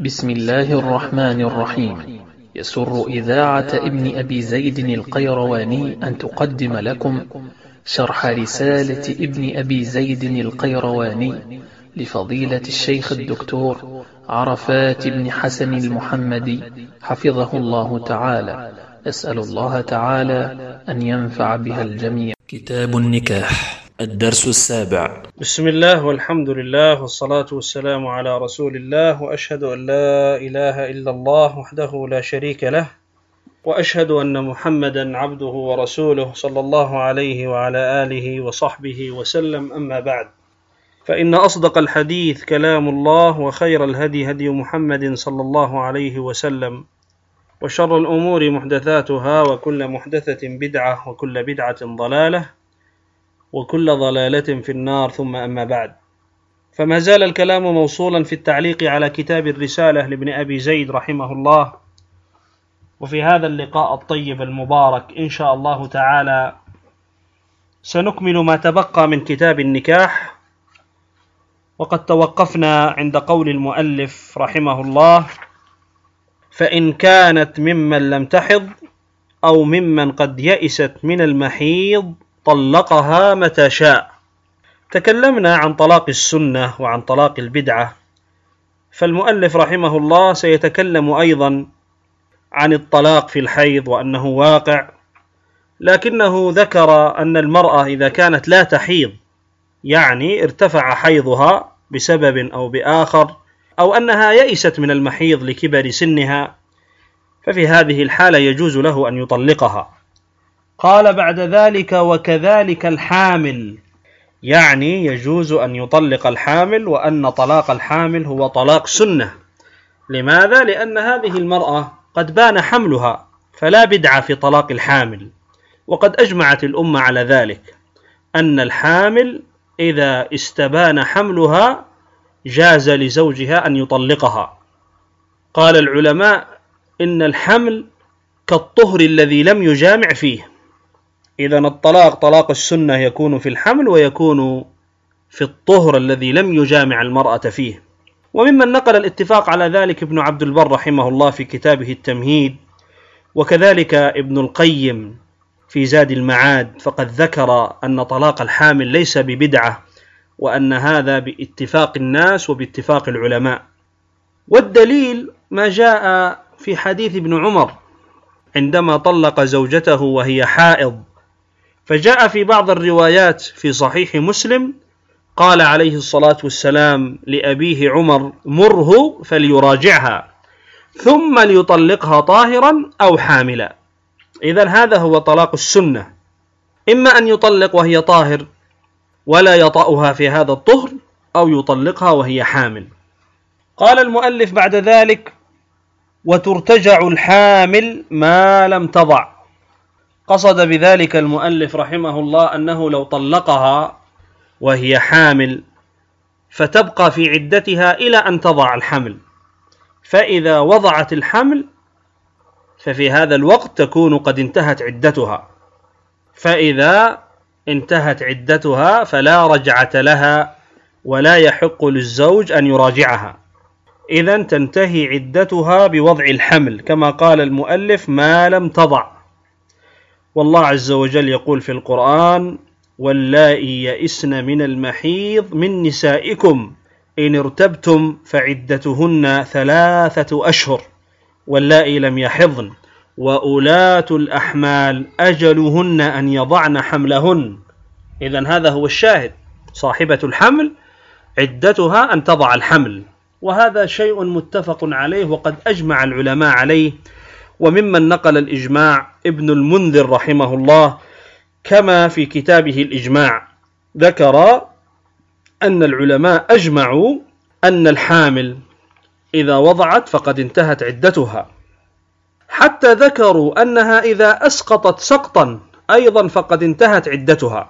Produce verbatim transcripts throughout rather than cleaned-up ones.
بسم الله الرحمن الرحيم. يسر إذاعة ابن أبي زيد القيرواني أن تقدم لكم شرح رسالة ابن أبي زيد القيرواني لفضيلة الشيخ الدكتور عرفات بن حسن المحمدي حفظه الله تعالى. أسأل الله تعالى أن ينفع بها الجميع. كتاب النكاح، الدرس السابع. بسم الله والحمد لله والصلاة والسلام على رسول الله، وأشهد أن لا إله إلا الله وحده لا شريك له، وأشهد أن محمدا عبده ورسوله صلى الله عليه وعلى آله وصحبه وسلم. أما بعد، فإن أصدق الحديث كلام الله، وخير الهدي هدي محمد صلى الله عليه وسلم، وشر الأمور محدثاتها، وكل محدثة بدعة، وكل بدعة ضلالة، وكل ضلالة في النار. ثم أما بعد، فما زال الكلام موصولا في التعليق على كتاب الرسالة لابن أبي زيد رحمه الله. وفي هذا اللقاء الطيب المبارك إن شاء الله تعالى سنكمل ما تبقى من كتاب النكاح، وقد توقفنا عند قول المؤلف رحمه الله: فإن كانت ممن لم تحض أو ممن قد يئست من المحيض طلقها متى شاء. تكلمنا عن طلاق السنة وعن طلاق البدعة، فالمؤلف رحمه الله سيتكلم أيضا عن الطلاق في الحيض وأنه واقع، لكنه ذكر أن المرأة إذا كانت لا تحيض، يعني ارتفع حيضها بسبب أو بآخر، أو أنها يئست من المحيض لكبر سنها، ففي هذه الحالة يجوز له أن يطلقها. قال بعد ذلك: وكذلك الحامل، يعني يجوز أن يطلق الحامل، وأن طلاق الحامل هو طلاق سنة. لماذا؟ لأن هذه المرأة قد بان حملها، فلا بدعة في طلاق الحامل، وقد أجمعت الأمة على ذلك، أن الحامل إذا استبان حملها جاز لزوجها أن يطلقها. قال العلماء: إن الحمل كالطهر الذي لم يجامع فيه. إذن الطلاق طلاق السنة يكون في الحمل، ويكون في الطهر الذي لم يجامع المرأة فيه. وممن نقل الاتفاق على ذلك ابن عبد البر رحمه الله في كتابه التمهيد، وكذلك ابن القيم في زاد المعاد، فقد ذكر أن طلاق الحامل ليس ببدعة، وأن هذا باتفاق الناس وباتفاق العلماء. والدليل ما جاء في حديث ابن عمر عندما طلق زوجته وهي حائض، فجاء في بعض الروايات في صحيح مسلم: قال عليه الصلاة والسلام لأبيه عمر: مره فليراجعها ثم ليطلقها طاهرا أو حاملا. إذن هذا هو طلاق السنة، إما أن يطلق وهي طاهر ولا يطأها في هذا الطهر، أو يطلقها وهي حامل. قال المؤلف بعد ذلك: وترتجع الحامل ما لم تضع. قصد بذلك المؤلف رحمه الله أنه لو طلقها وهي حامل فتبقى في عدتها إلى أن تضع الحمل، فإذا وضعت الحمل ففي هذا الوقت تكون قد انتهت عدتها، فإذا انتهت عدتها فلا رجعة لها، ولا يحق للزوج أن يراجعها. إذن تنتهي عدتها بوضع الحمل، كما قال المؤلف: ما لم تضع. والله عز وجل يقول في القرآن: واللائي يئسن من المحيض من نسائكم إن ارتبتم فعدتهن ثلاثة أشهر واللائي لم يحضن وأولاة الأحمال أجلهن أن يضعن حملهن. إذن هذا هو الشاهد، صاحبة الحمل عدتها أن تضع الحمل، وهذا شيء متفق عليه وقد أجمع العلماء عليه. وممن نقل الإجماع ابن المنذر رحمه الله، كما في كتابه الإجماع ذكر أن العلماء أجمعوا أن الحامل إذا وضعت فقد انتهت عدتها، حتى ذكروا أنها إذا أسقطت سقطا أيضا فقد انتهت عدتها.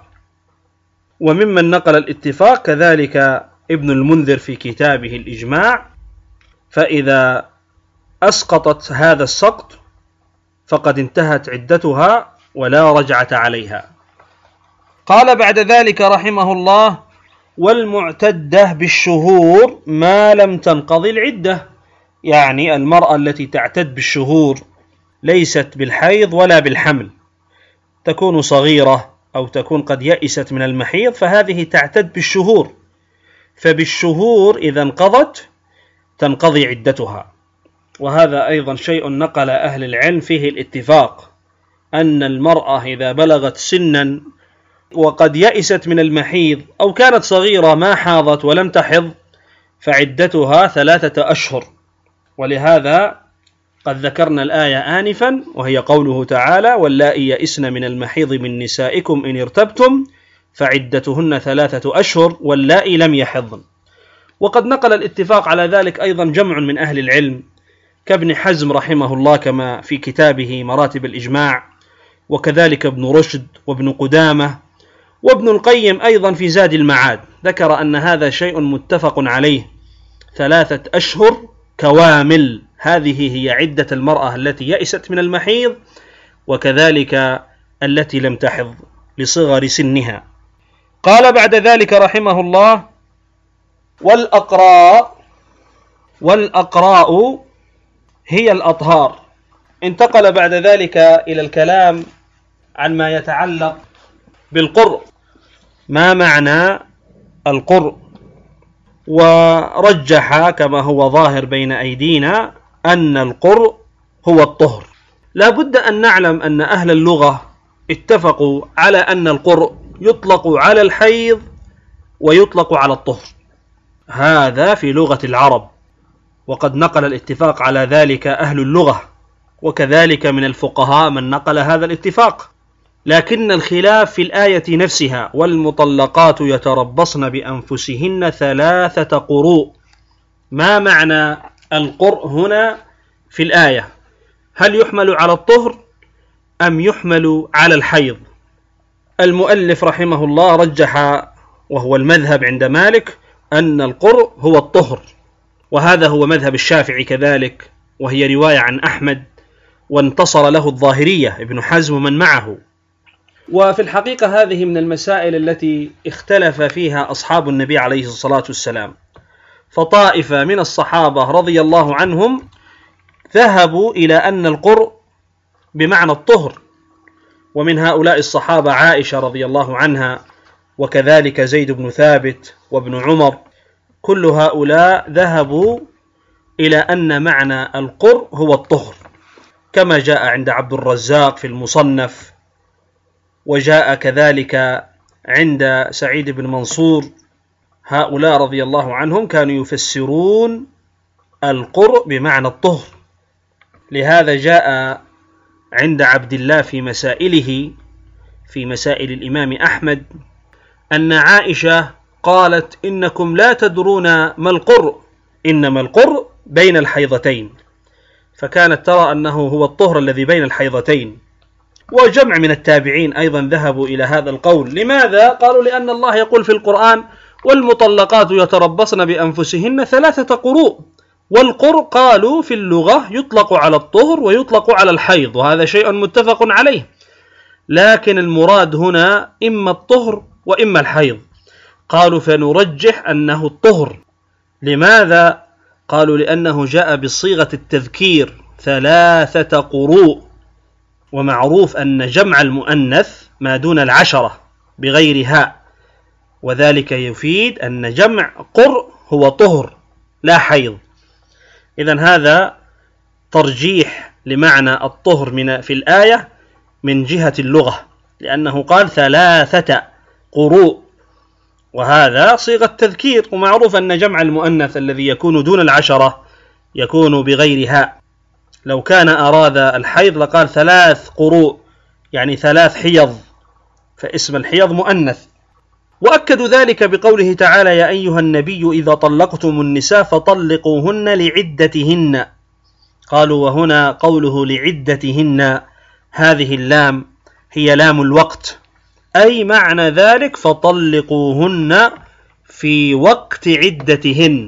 وممن نقل الاتفاق كذلك ابن المنذر في كتابه الإجماع، فإذا أسقطت هذا السقط فقد انتهت عدتها ولا رجعة عليها. قال بعد ذلك رحمه الله: والمعتدة بالشهور ما لم تنقضي العدة. يعني المرأة التي تعتد بالشهور ليست بالحيض ولا بالحمل، تكون صغيرة أو تكون قد يئست من المحيض، فهذه تعتد بالشهور، فبالشهور إذا انقضت تنقضي عدتها. وهذا أيضا شيء نقل أهل العلم فيه الاتفاق، أن المرأة إذا بلغت سنا وقد يئست من المحيض أو كانت صغيرة ما حاضت ولم تحض فعدتها ثلاثة أشهر. ولهذا قد ذكرنا الآية آنفا، وهي قوله تعالى: واللائي يئسن من المحيض من نسائكم إن ارتبتم فعدتهن ثلاثة أشهر واللائي لم يحضن. وقد نقل الاتفاق على ذلك أيضا جمع من أهل العلم كابن حزم رحمه الله كما في كتابه مراتب الإجماع، وكذلك ابن رشد وابن قدامة وابن القيم أيضا في زاد المعاد، ذكر أن هذا شيء متفق عليه، ثلاثة أشهر كوامل، هذه هي عدة المرأة التي يئست من المحيض وكذلك التي لم تحض لصغر سنها. قال بعد ذلك رحمه الله: والأقراء والأقراء هي الأطهار. انتقل بعد ذلك إلى الكلام عن ما يتعلق بالقرء، ما معنى القرء، ورجح كما هو ظاهر بين أيدينا أن القرء هو الطهر. لا بد أن نعلم أن أهل اللغة اتفقوا على أن القرء يطلق على الحيض ويطلق على الطهر، هذا في لغة العرب، وقد نقل الاتفاق على ذلك أهل اللغة، وكذلك من الفقهاء من نقل هذا الاتفاق. لكن الخلاف في الآية نفسها: والمطلقات يتربصن بأنفسهن ثلاثة قروء. ما معنى القرء هنا في الآية؟ هل يحمل على الطهر أم يحمل على الحيض؟ المؤلف رحمه الله رجح، وهو المذهب عند مالك، أن القرء هو الطهر، وهذا هو مذهب الشافعي كذلك، وهي رواية عن أحمد، وانتصر له الظاهرية ابن حزم ومن معه. وفي الحقيقة هذه من المسائل التي اختلف فيها أصحاب النبي عليه الصلاة والسلام، فطائفة من الصحابة رضي الله عنهم ذهبوا إلى أن القرء بمعنى الطهر، ومن هؤلاء الصحابة عائشة رضي الله عنها، وكذلك زيد بن ثابت وابن عمر، كل هؤلاء ذهبوا إلى أن معنى القرء هو الطهر، كما جاء عند عبد الرزاق في المصنف، وجاء كذلك عند سعيد بن منصور. هؤلاء رضي الله عنهم كانوا يفسرون القرء بمعنى الطهر. لهذا جاء عند عبد الله في مسائله، في مسائل الإمام أحمد، أن عائشة قالت: إنكم لا تدرون ما القرء، إنما القرء بين الحيضتين، فكانت ترى أنه هو الطهر الذي بين الحيضتين. وجمع من التابعين أيضا ذهبوا إلى هذا القول. لماذا؟ قالوا: لأن الله يقول في القرآن: والمطلقات يتربصن بأنفسهن ثلاثة قروء. والقرء قالوا في اللغة يطلق على الطهر ويطلق على الحيض، وهذا شيء متفق عليه، لكن المراد هنا إما الطهر وإما الحيض. قالوا: فنرجح أنه الطهر. لماذا؟ قالوا: لأنه جاء بصيغة التذكير ثلاثة قروء، ومعروف أن جمع المؤنث ما دون العشرة بغير هاء، وذلك يفيد أن جمع قرء هو طهر لا حيض. إذن هذا ترجيح لمعنى الطهر من في الآية من جهة اللغة، لأنه قال ثلاثة قروء، وهذا صيغة تذكير، ومعروف أن جمع المؤنث الذي يكون دون العشرة يكون بغير هاء. لو كان أراد الحيض لقال ثلاث قروء، يعني ثلاث حيض، فاسم الحيض مؤنث. وأكدوا ذلك بقوله تعالى: يا أيها النبي إذا طلقتم النساء فطلقوهن لعدتهن. قالوا: وهنا قوله لعدتهن، هذه اللام هي لام الوقت، أي معنى ذلك فطلقوهن في وقت عدتهن.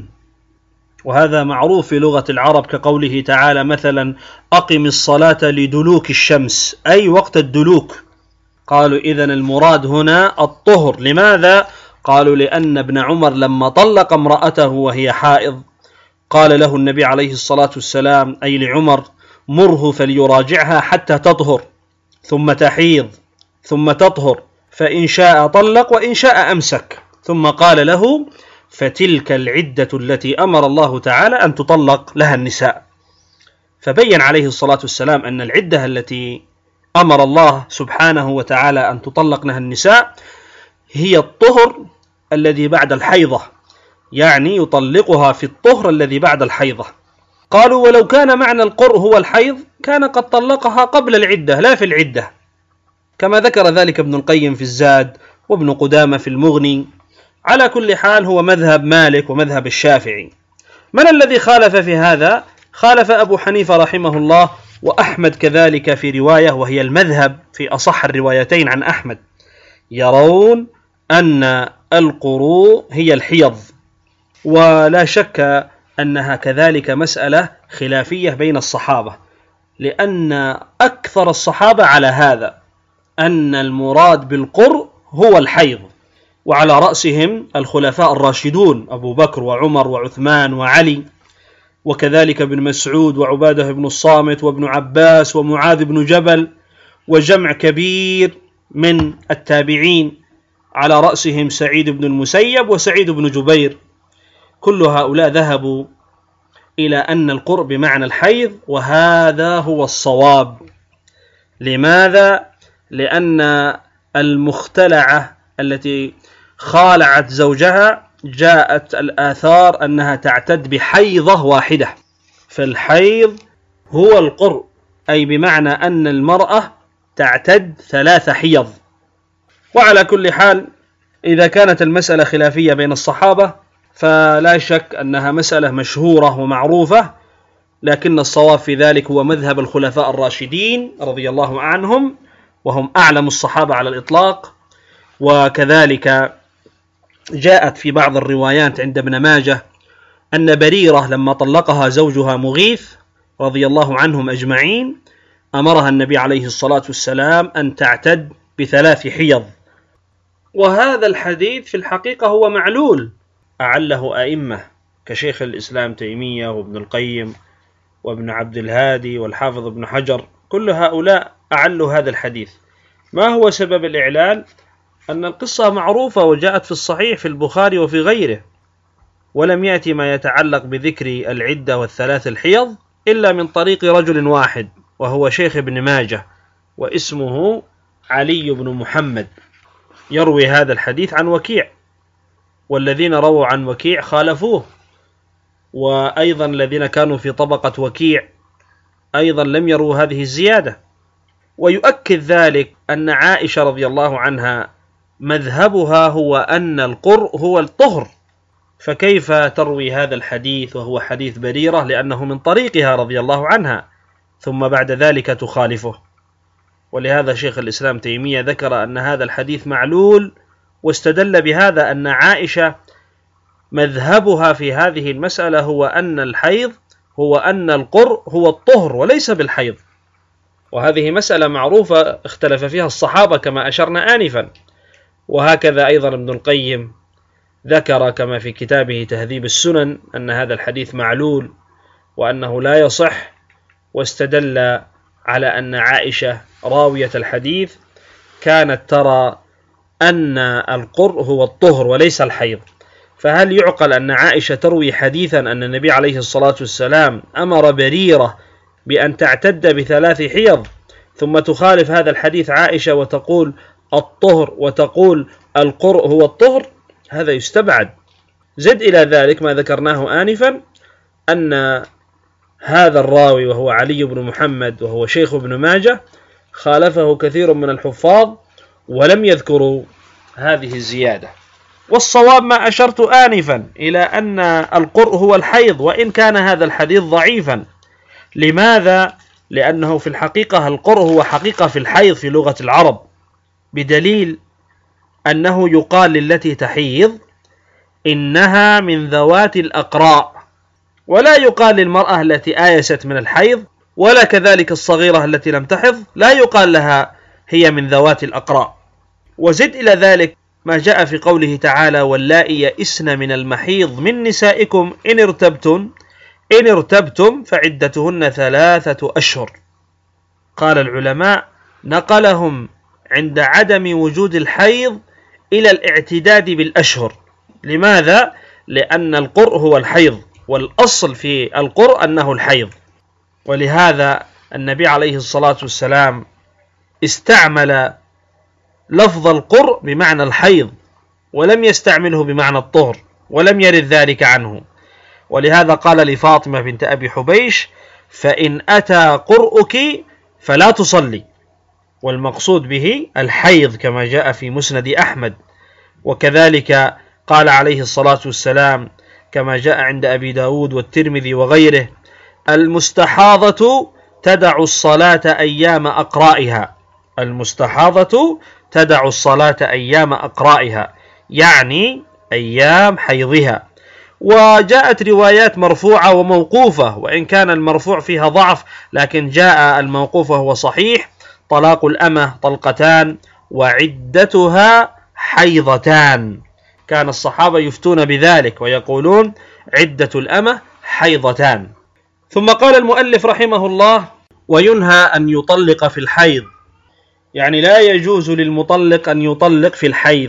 وهذا معروف في لغة العرب، كقوله تعالى مثلا: أقم الصلاة لدلوك الشمس، أي وقت الدلوك. قالوا: إذن المراد هنا الطهر. لماذا؟ قالوا: لأن ابن عمر لما طلق امرأته وهي حائض قال له النبي عليه الصلاة والسلام أي لعمر: مره فليراجعها حتى تطهر ثم تحيض ثم تطهر، فإن شاء طلق وإن شاء أمسك. ثم قال له: فتلك العدة التي أمر الله تعالى أن تطلق لها النساء. فبين عليه الصلاة والسلام أن العدة التي أمر الله سبحانه وتعالى أن تطلق لها النساء هي الطهر الذي بعد الحيضة، يعني يطلقها في الطهر الذي بعد الحيضة. قالوا: ولو كان معنى القرء هو الحيض كان قد طلقها قبل العدة لا في العدة، كما ذكر ذلك ابن القيم في الزاد وابن قدامة في المغني. على كل حال هو مذهب مالك ومذهب الشافعي. من الذي خالف في هذا؟ خالف أبو حنيفة رحمه الله، وأحمد كذلك في رواية، وهي المذهب في أصح الروايتين عن أحمد، يرون أن القروء هي الحيض. ولا شك أنها كذلك مسألة خلافية بين الصحابة، لأن أكثر الصحابة على هذا، أن المراد بالقرء هو الحيض، وعلى رأسهم الخلفاء الراشدون أبو بكر وعمر وعثمان وعلي، وكذلك ابن مسعود وعبادة بن الصامت وابن عباس ومعاذ بن جبل، وجمع كبير من التابعين على رأسهم سعيد بن المسيب وسعيد بن جبير. كل هؤلاء ذهبوا إلى أن القرء بمعنى الحيض، وهذا هو الصواب. لماذا؟ لأن المختلعة التي خالعت زوجها جاءت الآثار أنها تعتد بحيضة واحدة، فالحيض هو القرء، أي بمعنى أن المرأة تعتد ثلاث حيض. وعلى كل حال إذا كانت المسألة خلافية بين الصحابة فلا شك أنها مسألة مشهورة ومعروفة، لكن الصواب في ذلك هو مذهب الخلفاء الراشدين رضي الله عنهم، وهم أعلم الصحابة على الإطلاق. وكذلك جاءت في بعض الروايات عند ابن ماجه أن بريرة لما طلقها زوجها مغيث رضي الله عنهم أجمعين أمرها النبي عليه الصلاة والسلام أن تعتد بثلاث حيض. وهذا الحديث في الحقيقة هو معلول، أعله أئمة كشيخ الإسلام تيمية وابن القيم وابن عبد الهادي والحافظ ابن حجر، كل هؤلاء أعلوا هذا الحديث. ما هو سبب الإعلال؟ أن القصة معروفة وجاءت في الصحيح في البخاري وفي غيره، ولم يأتي ما يتعلق بذكر العدة والثلاث الحيض إلا من طريق رجل واحد، وهو شيخ ابن ماجه، واسمه علي بن محمد، يروي هذا الحديث عن وكيع، والذين رووا عن وكيع خالفوه، وأيضا الذين كانوا في طبقة وكيع أيضا لم يروا هذه الزيادة. ويؤكد ذلك أن عائشة رضي الله عنها مذهبها هو أن القرء هو الطهر، فكيف تروي هذا الحديث وهو حديث بريرة لأنه من طريقها رضي الله عنها، ثم بعد ذلك تخالفه؟ ولهذا شيخ الإسلام تيمية ذكر أن هذا الحديث معلول، واستدل بهذا أن عائشة مذهبها في هذه المسألة هو أن الحيض هو أن القرء هو الطهر وليس بالحيض. وهذه مسألة معروفة اختلف فيها الصحابة كما أشرنا آنفا. وهكذا أيضا ابن القيم ذكر كما في كتابه تهذيب السنن أن هذا الحديث معلول وأنه لا يصح، واستدل على أن عائشة راوية الحديث كانت ترى أن القرء هو الطهر وليس الحيض. فهل يعقل أن عائشة تروي حديثا أن النبي عليه الصلاة والسلام أمر بريرة بأن تعتد بثلاث حيض، ثم تخالف هذا الحديث عائشة وتقول الطهر وتقول القرء هو الطهر؟ هذا يستبعد. زد إلى ذلك ما ذكرناه آنفا أن هذا الراوي وهو علي بن محمد وهو شيخ ابن ماجه خالفه كثير من الحفاظ ولم يذكروا هذه الزيادة. والصواب ما أشرت آنفا إلى أن القرء هو الحيض، وإن كان هذا الحديث ضعيفا. لماذا؟ لأنه في الحقيقة القرء هو حقيقة في الحيض في لغة العرب، بدليل أنه يقال للتي تحيض إنها من ذوات الأقراء، ولا يقال للمرأة التي آيست من الحيض، ولا كذلك الصغيرة التي لم تحض لا يقال لها هي من ذوات الأقراء. وزد إلى ذلك ما جاء في قوله تعالى واللائي يئسن من المحيض من نسائكم إن ارتبتم إن ارتبتم فعدتهن ثلاثة أشهر. قال العلماء نقلهم عند عدم وجود الحيض إلى الاعتداد بالأشهر. لماذا؟ لأن القرء هو الحيض، والأصل في القرء أنه الحيض، ولهذا النبي عليه الصلاة والسلام استعمل لفظ القرء بمعنى الحيض ولم يستعمله بمعنى الطهر، ولم يرد ذلك عنه. ولهذا قال لفاطمة بنت أبي حبيش فإن أتى قرؤك فلا تصلي، والمقصود به الحيض كما جاء في مسند أحمد. وكذلك قال عليه الصلاة والسلام كما جاء عند أبي داود والترمذي وغيره المستحاضة تدع الصلاة أيام أقرائها. المستحاضة تدع الصلاة أيام أقرائها، يعني أيام حيضها. وجاءت روايات مرفوعة وموقوفة، وإن كان المرفوع فيها ضعف لكن جاء الموقوف وهو صحيح: طلاق الأمة طلقتان وعدتها حيضتان. كان الصحابة يفتون بذلك ويقولون عدة الأمة حيضتان. ثم قال المؤلف رحمه الله: وينهى أن يطلق في الحيض، يعني لا يجوز للمطلق أن يطلق في الحيض،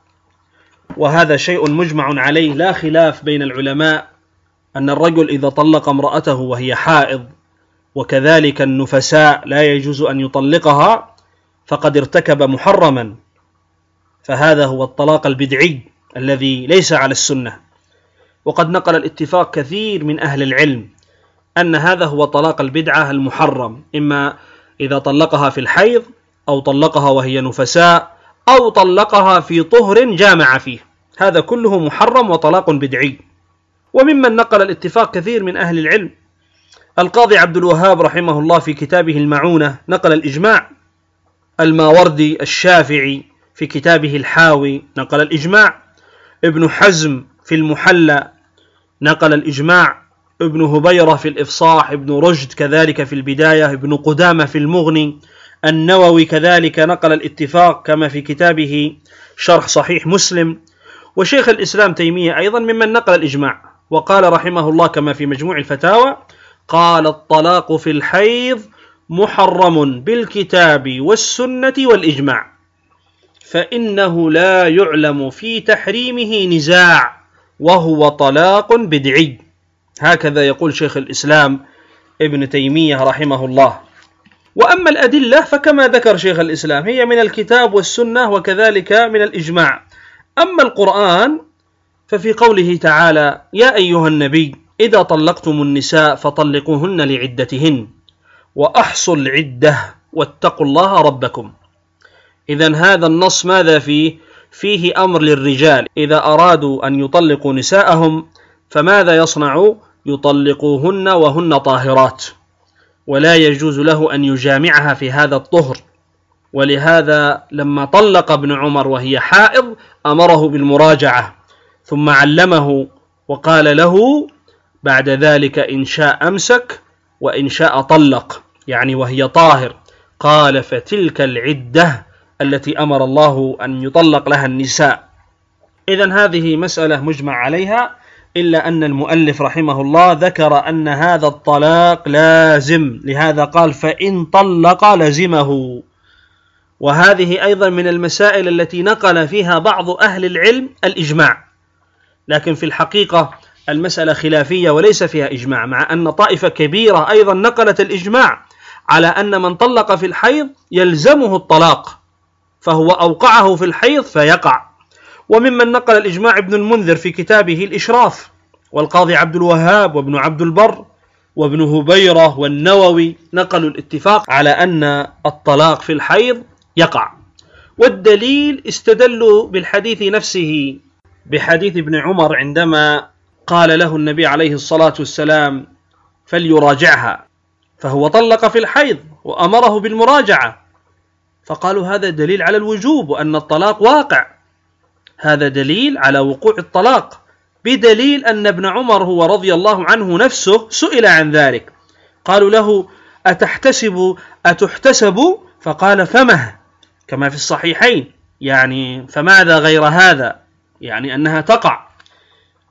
وهذا شيء مجمع عليه لا خلاف بين العلماء، أن الرجل إذا طلق امرأته وهي حائض وكذلك النفساء لا يجوز أن يطلقها فقد ارتكب محرما، فهذا هو الطلاق البدعي الذي ليس على السنة. وقد نقل الاتفاق كثير من أهل العلم أن هذا هو طلاق البدعة المحرم، إما إذا طلقها في الحيض أو طلقها وهي نفساء أو طلقها في طهر جامع فيه، هذا كله محرم وطلاق بدعي. وممن نقل الاتفاق كثير من أهل العلم القاضي عبد الوهاب رحمه الله في كتابه المعونة نقل الإجماع، الماوردي الشافعي في كتابه الحاوي نقل الإجماع، ابن حزم في المحلى نقل الإجماع، ابن هبيرة في الإفصاح، ابن رشد كذلك في البداية، ابن قدامة في المغني، النووي كذلك نقل الاتفاق كما في كتابه شرح صحيح مسلم، وشيخ الإسلام تيمية أيضا ممن نقل الإجماع. وقال رحمه الله كما في مجموع الفتاوى: قال الطلاق في الحيض محرم بالكتاب والسنة والإجماع، فإنه لا يعلم في تحريمه نزاع، وهو طلاق بدعي. هكذا يقول شيخ الإسلام ابن تيمية رحمه الله. وأما الأدلة فكما ذكر شيخ الإسلام هي من الكتاب والسنة وكذلك من الإجماع. أما القرآن ففي قوله تعالى: يا أيها النبي إذا طلقتم النساء فطلقوهن لعدتهن وأحصوا العدة واتقوا الله ربكم. إذن هذا النص ماذا فيه؟ فيه أمر للرجال إذا أرادوا أن يطلقوا نساءهم فماذا يصنعوا؟ يطلقوهن وهن طاهرات، ولا يجوز له أن يجامعها في هذا الطهر. ولهذا لما طلق ابن عمر وهي حائض أمره بالمراجعة، ثم علمه وقال له بعد ذلك إن شاء أمسك وإن شاء طلق، يعني وهي طاهر. قال: فتلك العدة التي أمر الله أن يطلق لها النساء. إذن هذه مسألة مجمع عليها، إلا أن المؤلف رحمه الله ذكر أن هذا الطلاق لازم، لهذا قال: فإن طلق لزمه. وهذه أيضا من المسائل التي نقل فيها بعض أهل العلم الإجماع، لكن في الحقيقة المسألة خلافية وليس فيها إجماع، مع أن طائفة كبيرة أيضا نقلت الإجماع على أن من طلق في الحيض يلزمه الطلاق، فهو أوقعه في الحيض فيقع. وممن نقل الإجماع ابن المنذر في كتابه الإشراف، والقاضي عبد الوهاب وابن عبد البر وابن هبيرة والنووي نقلوا الاتفاق على أن الطلاق في الحيض يقع. والدليل استدلوا بالحديث نفسه، بحديث ابن عمر عندما قال له النبي عليه الصلاة والسلام فليراجعها، فهو طلق في الحيض وأمره بالمراجعة، فقالوا هذا دليل على الوجوب وأن الطلاق واقع، هذا دليل على وقوع الطلاق، بدليل أن ابن عمر هو رضي الله عنه نفسه سئل عن ذلك، قالوا له أتحتسب أتحتسب؟ فقال فمه، كما في الصحيحين، يعني فماذا غير هذا، يعني أنها تقع.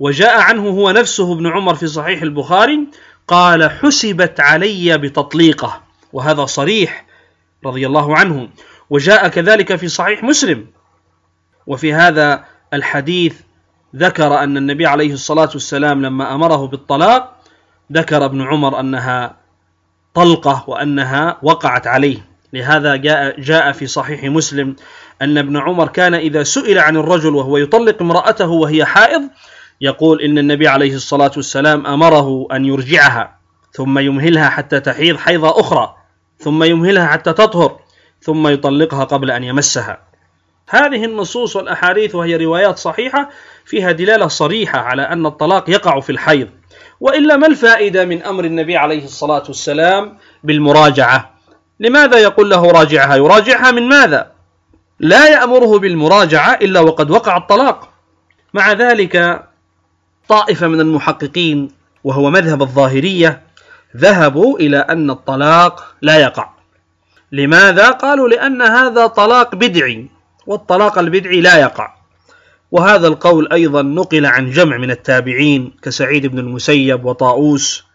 وجاء عنه هو نفسه ابن عمر في صحيح البخاري قال حسبت علي بتطليقه، وهذا صريح رضي الله عنه. وجاء كذلك في صحيح مسلم. وفي هذا الحديث ذكر أن النبي عليه الصلاة والسلام لما أمره بالطلاق ذكر ابن عمر أنها طلقة وأنها وقعت عليه. لهذا جاء, جاء في صحيح مسلم أن ابن عمر كان إذا سئل عن الرجل وهو يطلق امرأته وهي حائض يقول إن النبي عليه الصلاة والسلام أمره أن يرجعها ثم يمهلها حتى تحيض حيضة أخرى ثم يمهلها حتى تطهر ثم يطلقها قبل أن يمسها. هذه النصوص والأحاديث وهي روايات صحيحة فيها دلالة صريحة على أن الطلاق يقع في الحيض. وإلا ما الفائدة من أمر النبي عليه الصلاة والسلام بالمراجعة؟ لماذا يقول له راجعها؟ يراجعها من ماذا؟ لا يأمره بالمراجعة إلا وقد وقع الطلاق. مع ذلك طائفة من المحققين وهو مذهب الظاهرية ذهبوا إلى أن الطلاق لا يقع. لماذا؟ قالوا لأن هذا طلاق بدعي، والطلاق البدعي لا يقع. وهذا القول أيضا نقل عن جمع من التابعين كسعيد بن المسيب وطاؤوس،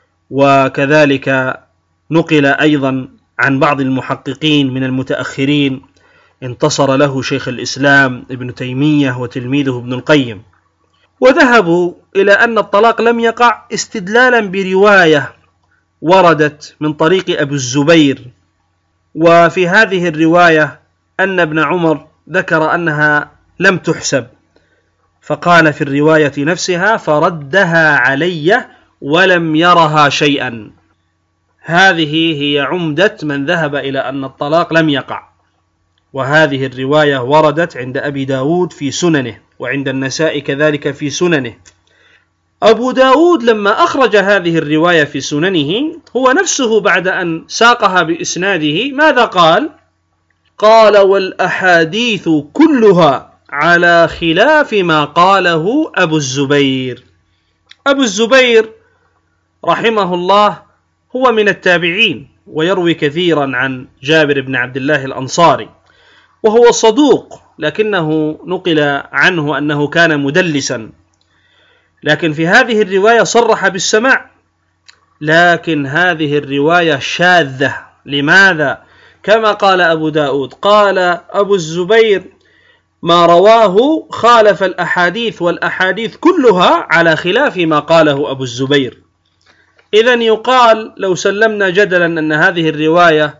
وكذلك نقل أيضا عن بعض المحققين من المتأخرين انتصر له شيخ الإسلام ابن تيمية وتلميذه ابن القيم. وذهبوا إلى أن الطلاق لم يقع استدلالا برواية وردت من طريق أبي الزبير، وفي هذه الرواية أن ابن عمر ذكر أنها لم تحسب، فقال في الرواية نفسها فردها علي ولم يرها شيئا. هذه هي عمدة من ذهب إلى أن الطلاق لم يقع. وهذه الرواية وردت عند أبي داود في سننه وعند النساء كذلك في سننه. أبو داود لما أخرج هذه الرواية في سننه هو نفسه بعد أن ساقها بإسناده ماذا قال؟ قال والأحاديث كلها على خلاف ما قاله أبو الزبير. أبو الزبير رحمه الله هو من التابعين ويروي كثيرا عن جابر بن عبد الله الأنصاري، وهو صدوق لكنه نقل عنه أنه كان مدلسا، لكن في هذه الرواية صرح بالسماع، لكن هذه الرواية شاذة. لماذا؟ كما قال أبو داود قال أبو الزبير ما رواه خالف الأحاديث والأحاديث كلها على خلاف ما قاله أبو الزبير. إذن يقال لو سلمنا جدلا أن هذه الرواية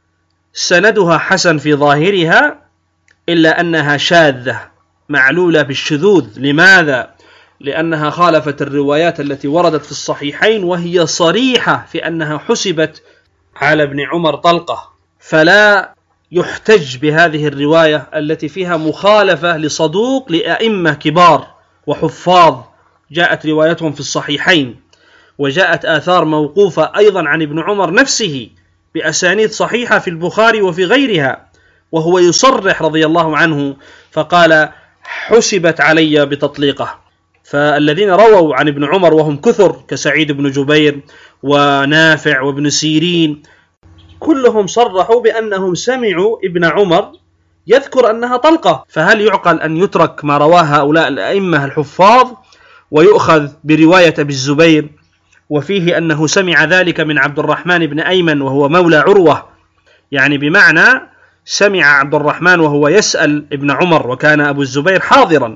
سندها حسن في ظاهرها إلا أنها شاذة معلولة بالشذوذ. لماذا؟ لأنها خالفت الروايات التي وردت في الصحيحين وهي صريحة في أنها حسبت على ابن عمر طلقة، فلا يحتج بهذه الرواية التي فيها مخالفة لصدوق لأئمة كبار وحفاظ جاءت روايتهم في الصحيحين، وجاءت آثار موقوفة أيضا عن ابن عمر نفسه بأسانيد صحيحة في البخاري وفي غيرها، وهو يصرح رضي الله عنه فقال حسبت علي بتطليقه. فالذين رووا عن ابن عمر وهم كثر كسعيد بن جبير ونافع وابن سيرين كلهم صرحوا بأنهم سمعوا ابن عمر يذكر أنها طلقة. فهل يعقل أن يترك ما رواه هؤلاء الأئمة الحفاظ ويؤخذ برواية أبي الزبير وفيه أنه سمع ذلك من عبد الرحمن بن أيمن وهو مولى عروة، يعني بمعنى سمع عبد الرحمن وهو يسأل ابن عمر وكان أبو الزبير حاضرا،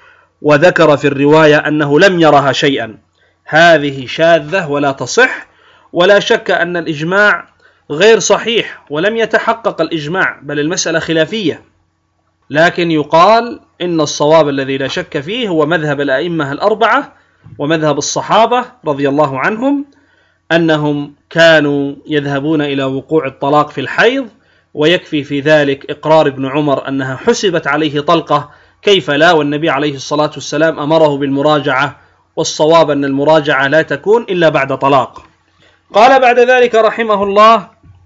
وذكر في الرواية أنه لم يرها شيئا. هذه شاذة ولا تصح، ولا شك أن الإجماع غير صحيح ولم يتحقق الإجماع، بل المسألة خلافية. لكن يقال إن الصواب الذي لا شك فيه هو مذهب الأئمة الأربعة ومذهب الصحابة رضي الله عنهم أنهم كانوا يذهبون إلى وقوع الطلاق في الحيض، ويكفي في ذلك إقرار ابن عمر أنها حسبت عليه طلقة، كيف لا والنبي عليه الصلاة والسلام أمره بالمراجعة، والصواب أن المراجعة لا تكون إلا بعد طلاق. قال بعد ذلك رحمه الله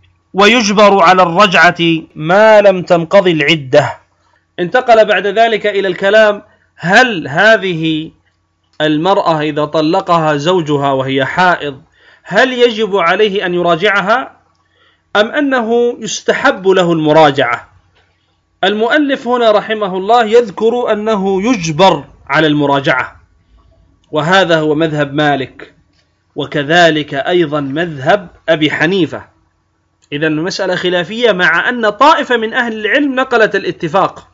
ويجبر على الرجعة ما لم تنقضي العدة. انتقل بعد ذلك إلى الكلام هل هذه المرأة إذا طلقها زوجها وهي حائض هل يجب عليه أن يراجعها أم أنه يستحب له المراجعة؟ المؤلف هنا رحمه الله يذكر أنه يجبر على المراجعة، وهذا هو مذهب مالك، وكذلك أيضا مذهب أبي حنيفة. إذن المسألة خلافية مع أن طائفة من أهل العلم نقلت الاتفاق،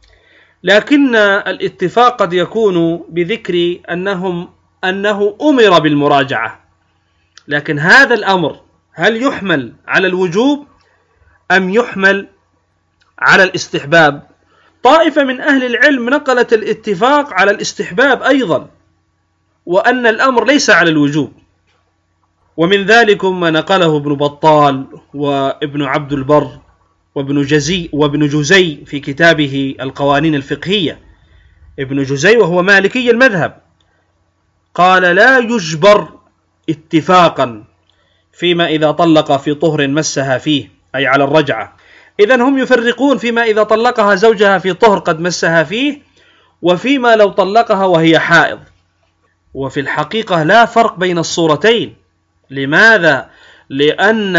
لكن الاتفاق قد يكون بذكر أنهم أنه أمر بالمراجعة، لكن هذا الأمر هل يحمل على الوجوب أم يحمل على الاستحباب؟ طائفة من أهل العلم نقلت الاتفاق على الاستحباب أيضا، وأن الأمر ليس على الوجوب، ومن ذلك ما نقله ابن بطال وابن عبد البر وابن جزي وابن جزي في كتابه القوانين الفقهية. ابن جزي وهو مالكي المذهب قال لا يجبر اتفاقا فيما إذا طلق في طهر مسها فيه، أي على الرجعة. إذن هم يفرقون فيما إذا طلقها زوجها في طهر قد مسها فيه، وفيما لو طلقها وهي حائض. وفي الحقيقة لا فرق بين الصورتين. لماذا؟ لأن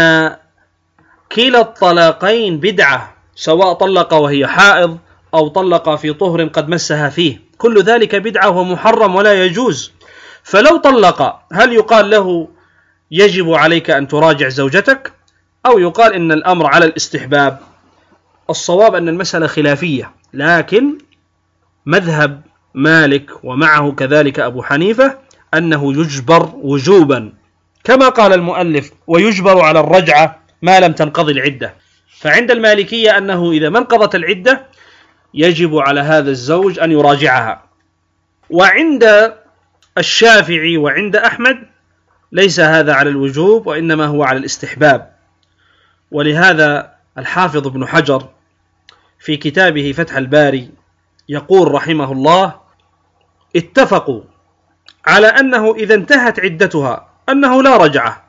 كلا الطلاقين بدعة، سواء طلق وهي حائض أو طلق في طهر قد مسها فيه، كل ذلك بدعة ومحرم ولا يجوز. فلو طلق هل يقال له يجب عليك أن تراجع زوجتك، أو يقال إن الأمر على الاستحباب؟ الصواب أن المسألة خلافية، لكن مذهب مالك ومعه كذلك أبو حنيفة أنه يجبر وجوبا، كما قال المؤلف ويجبر على الرجعة ما لم تنقضي العدة. فعند المالكية أنه إذا ما انقضت العدة يجب على هذا الزوج أن يراجعها، وعند الشافعي وعند أحمد ليس هذا على الوجوب، وإنما هو على الاستحباب. ولهذا الحافظ ابن حجر في كتابه فتح الباري يقول رحمه الله: اتفقوا على أنه إذا انتهت عدتها أنه لا رجعة،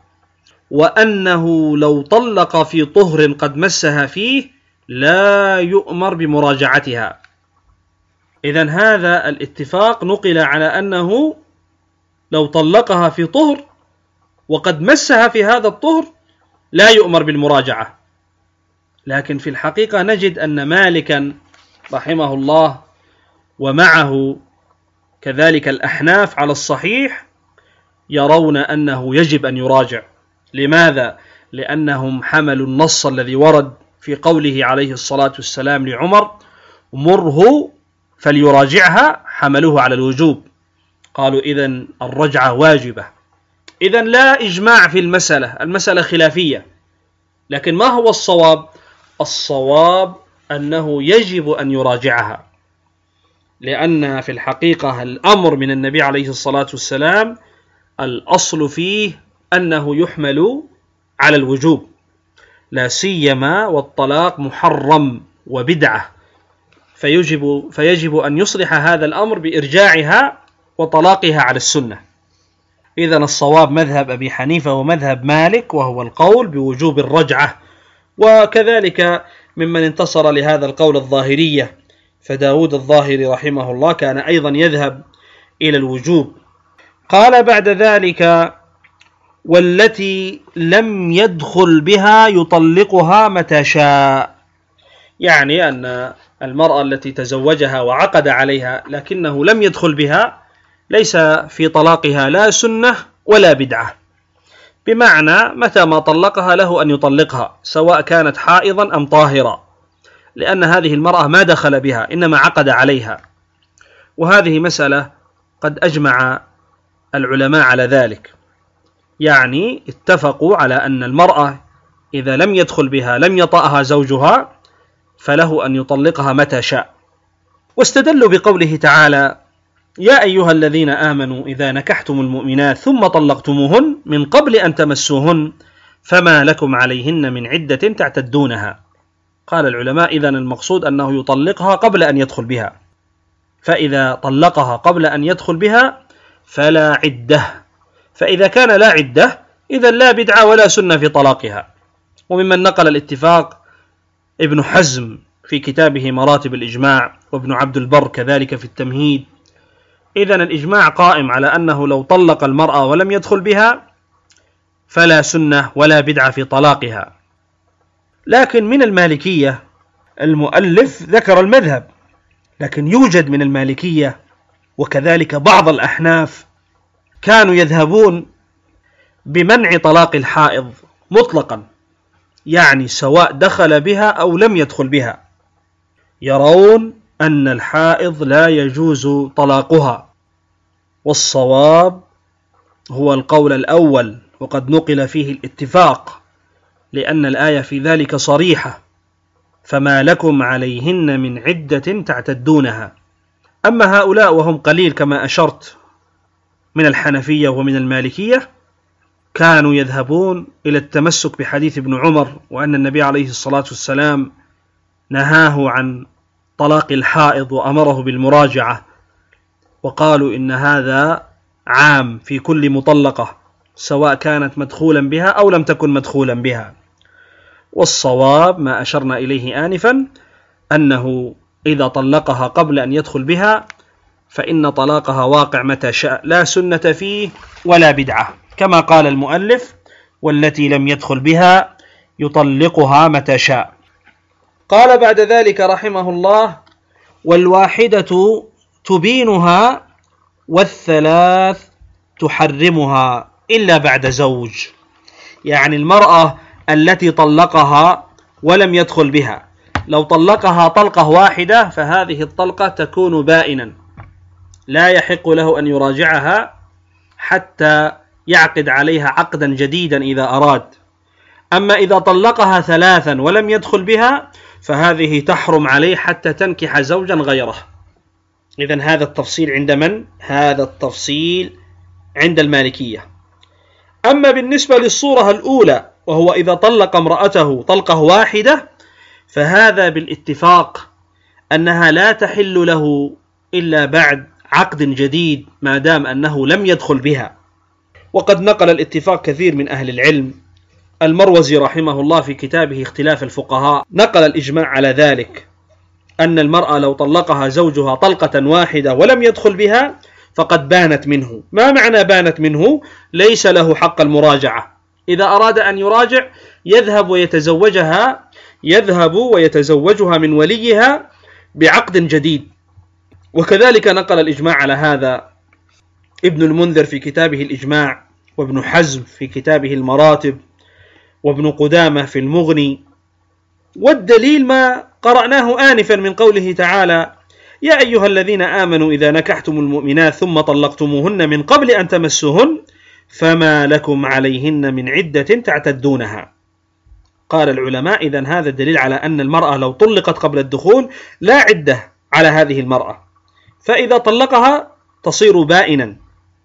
وأنه لو طلق في طهر قد مسها فيه لا يؤمر بمراجعتها. إذن هذا الاتفاق نقل على أنه لو طلقها في طهر وقد مسها في هذا الطهر لا يؤمر بالمراجعة. لكن في الحقيقة نجد أن مالكا رحمه الله ومعه كذلك الأحناف على الصحيح يرون أنه يجب أن يراجع. لماذا؟ لأنهم حملوا النص الذي ورد في قوله عليه الصلاة والسلام لعمر: مره فليراجعها، حملوه على الوجوب، قالوا إذن الرجعة واجبة. إذن لا إجماع في المسألة، المسألة خلافية. لكن ما هو الصواب؟ الصواب أنه يجب أن يراجعها، لأن في الحقيقة الأمر من النبي عليه الصلاة والسلام الأصل فيه أنه يحمل على الوجوب، لا سيما والطلاق محرم وبدعة، فيجب, فيجب أن يصلح هذا الأمر بإرجاعها وطلاقها على السنة. إذن الصواب مذهب أبي حنيفة ومذهب مالك، وهو القول بوجوب الرجعة. وكذلك ممن انتصر لهذا القول الظاهرية، فداود الظاهري رحمه الله كان أيضا يذهب إلى الوجوب. قال بعد ذلك: والتي لم يدخل بها يطلقها متى شاء، يعني أن المرأة التي تزوجها وعقد عليها لكنه لم يدخل بها ليس في طلاقها لا سنة ولا بدعة، بمعنى متى ما طلقها له أن يطلقها سواء كانت حائضا أم طاهرة، لأن هذه المرأة ما دخل بها إنما عقد عليها. وهذه مسألة قد أجمع العلماء على ذلك، يعني اتفقوا على أن المرأة إذا لم يدخل بها لم يطأها زوجها فله أن يطلقها متى شاء. واستدلوا بقوله تعالى: يا أيها الذين آمنوا إذا نكحتم المؤمنات ثم طلقتموهن من قبل أن تمسوهن فما لكم عليهن من عدة تعتدونها. قال العلماء: إذن المقصود أنه يطلقها قبل أن يدخل بها، فإذا طلقها قبل أن يدخل بها فلا عدة، فإذا كان لا عدة إذن لا بدعة ولا سنة في طلاقها. وممن نقل الاتفاق ابن حزم في كتابه مراتب الإجماع، وابن عبد البر كذلك في التمهيد. إذن الإجماع قائم على أنه لو طلق المرأة ولم يدخل بها فلا سنة ولا بدعة في طلاقها. لكن من المالكية المؤلف ذكر المذهب، لكن يوجد من المالكية وكذلك بعض الأحناف كانوا يذهبون بمنع طلاق الحائض مطلقا، يعني سواء دخل بها أو لم يدخل بها، يرون أن الحائض لا يجوز طلاقها. والصواب هو القول الأول، وقد نقل فيه الاتفاق، لأن الآية في ذلك صريحة: فما لكم عليهن من عدة تعتدونها. أما هؤلاء وهم قليل كما أشرت من الحنفية ومن المالكية، كانوا يذهبون إلى التمسك بحديث ابن عمر، وأن النبي عليه الصلاة والسلام نهاه عن طلاق الحائض وأمره بالمراجعة، وقالوا إن هذا عام في كل مطلقة سواء كانت مدخولا بها أو لم تكن مدخولا بها. والصواب ما أشرنا إليه آنفا، أنه إذا طلقها قبل أن يدخل بها فإن طلاقها واقع متى شاء، لا سنة فيه ولا بدعة، كما قال المؤلف: والتي لم يدخل بها يطلقها متى شاء. قال بعد ذلك رحمه الله: والواحدة تبينها والثلاث تحرمها إلا بعد زوج. يعني المرأة التي طلقها ولم يدخل بها، لو طلقها طلقة واحدة فهذه الطلقة تكون بائنا، لا يحق له أن يراجعها حتى يعقد عليها عقدا جديدا إذا أراد. أما إذا طلقها ثلاثا ولم يدخل بها فهذه تحرم عليه حتى تنكح زوجا غيره. إذن هذا التفصيل عند من؟ هذا التفصيل عند المالكية. أما بالنسبة للصورة الأولى، وهو إذا طلق امرأته طلقة واحدة، فهذا بالاتفاق أنها لا تحل له إلا بعد عقد جديد ما دام أنه لم يدخل بها. وقد نقل الاتفاق كثير من أهل العلم. المروزي رحمه الله في كتابه اختلاف الفقهاء نقل الإجماع على ذلك، أن المرأة لو طلقها زوجها طلقة واحدة ولم يدخل بها فقد بانت منه. ما معنى بانت منه؟ ليس له حق المراجعة. إذا أراد أن يراجع يذهب ويتزوجها يذهب ويتزوجها من وليها بعقد جديد. وكذلك نقل الإجماع على هذا ابن المنذر في كتابه الإجماع، وابن حزم في كتابه المراتب، وابن قدامة في المغني. والدليل ما قرأناه آنفا من قوله تعالى: يا أيها الذين آمنوا إذا نكحتم المؤمنات ثم طلقتموهن من قبل أن تمسوهن فما لكم عليهن من عدة تعتدونها. قال العلماء: إذن هذا الدليل على أن المرأة لو طلقت قبل الدخول لا عدة على هذه المرأة، فإذا طلقها تصير بائنا،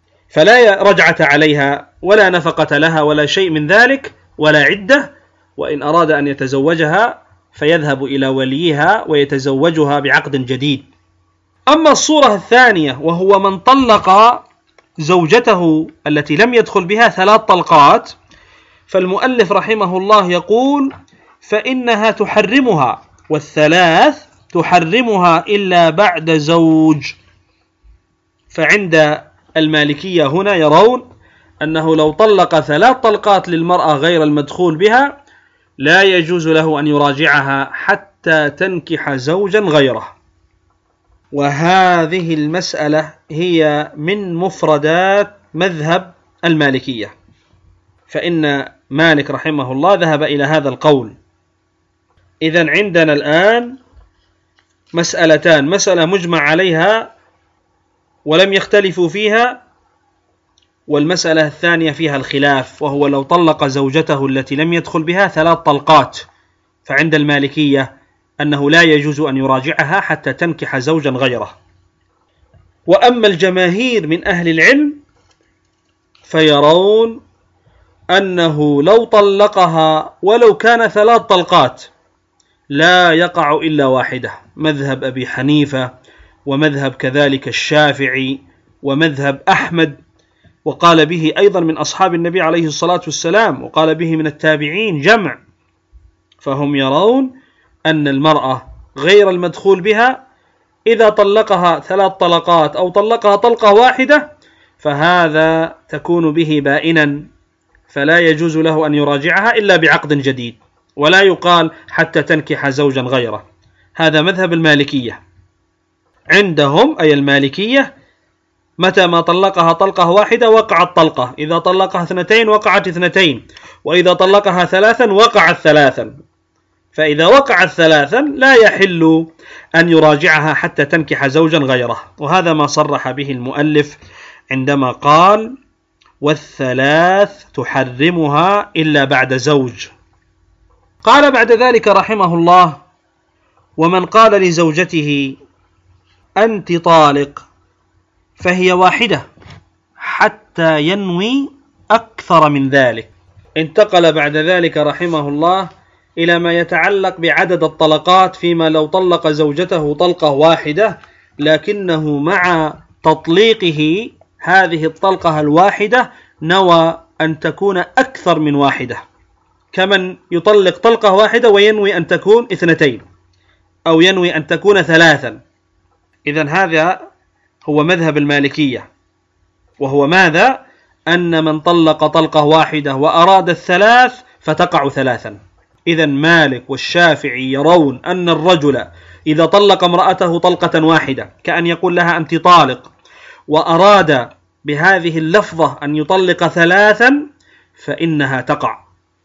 فلا رجعة عليها ولا نفقة لها ولا شيء من ذلك ولا عدة. وإن أراد أن يتزوجها فيذهب إلى وليها ويتزوجها بعقد جديد. أما الصورة الثانية، وهو من طلق زوجته التي لم يدخل بها ثلاث طلقات، فالمؤلف رحمه الله يقول: فإنها تحرمها، والثلاث تحرمها إلا بعد زوج. فعند المالكية هنا يرون أنه لو طلق ثلاث طلقات للمرأة غير المدخول بها لا يجوز له أن يراجعها حتى تنكح زوجا غيره. وهذه المسألة هي من مفردات مذهب المالكية، فإن مالك رحمه الله ذهب إلى هذا القول. إذن عندنا الآن مسألتان: مسألة مجمع عليها ولم يختلفوا فيها، والمسألة الثانية فيها الخلاف، وهو لو طلق زوجته التي لم يدخل بها ثلاث طلقات، فعند المالكية أنه لا يجوز أن يراجعها حتى تنكح زوجا غيره. وأما الجماهير من أهل العلم فيرون أنه لو طلقها ولو كان ثلاث طلقات لا يقع إلا واحدة، مذهب أبي حنيفة ومذهب كذلك الشافعي ومذهب أحمد، وقال به أيضا من أصحاب النبي عليه الصلاة والسلام، وقال به من التابعين جمع. فهم يرون أن المرأة غير المدخول بها إذا طلقها ثلاث طلقات أو طلقها طلقة واحدة فهذا تكون به بائنا، فلا يجوز له أن يراجعها إلا بعقد جديد، ولا يقال حتى تنكح زوجا غيره. هذا مذهب المالكية. عندهم أي المالكية متى ما طلقها طلقة واحدة وقعت طلقة، إذا طلقها اثنتين وقعت اثنتين، وإذا طلقها ثلاثا وقعت ثلاثا. فإذا وقعت ثلاثا لا يحل أن يراجعها حتى تنكح زوجا غيره. وهذا ما صرح به المؤلف عندما قال: والثلاث تحرمها إلا بعد زوج. قال بعد ذلك رحمه الله: ومن قال لزوجته أنت طالق فهي واحدة حتى ينوي أكثر من ذلك. انتقل بعد ذلك رحمه الله إلى ما يتعلق بعدد الطلقات فيما لو طلق زوجته طلقة واحدة لكنه مع تطليقه هذه الطلقة الواحدة نوى أن تكون أكثر من واحدة، كمن يطلق طلقة واحدة وينوي أن تكون اثنتين أو ينوي أن تكون ثلاثا. إذن هذا هو مذهب المالكية، وهو ماذا؟ أن من طلق طلقة واحدة وأراد الثلاث فتقع ثلاثا. إذن مالك والشافعي يرون أن الرجل إذا طلق امرأته طلقة واحدة كأن يقول لها أنت طالق، وأراد بهذه اللفظة أن يطلق ثلاثا فإنها تقع،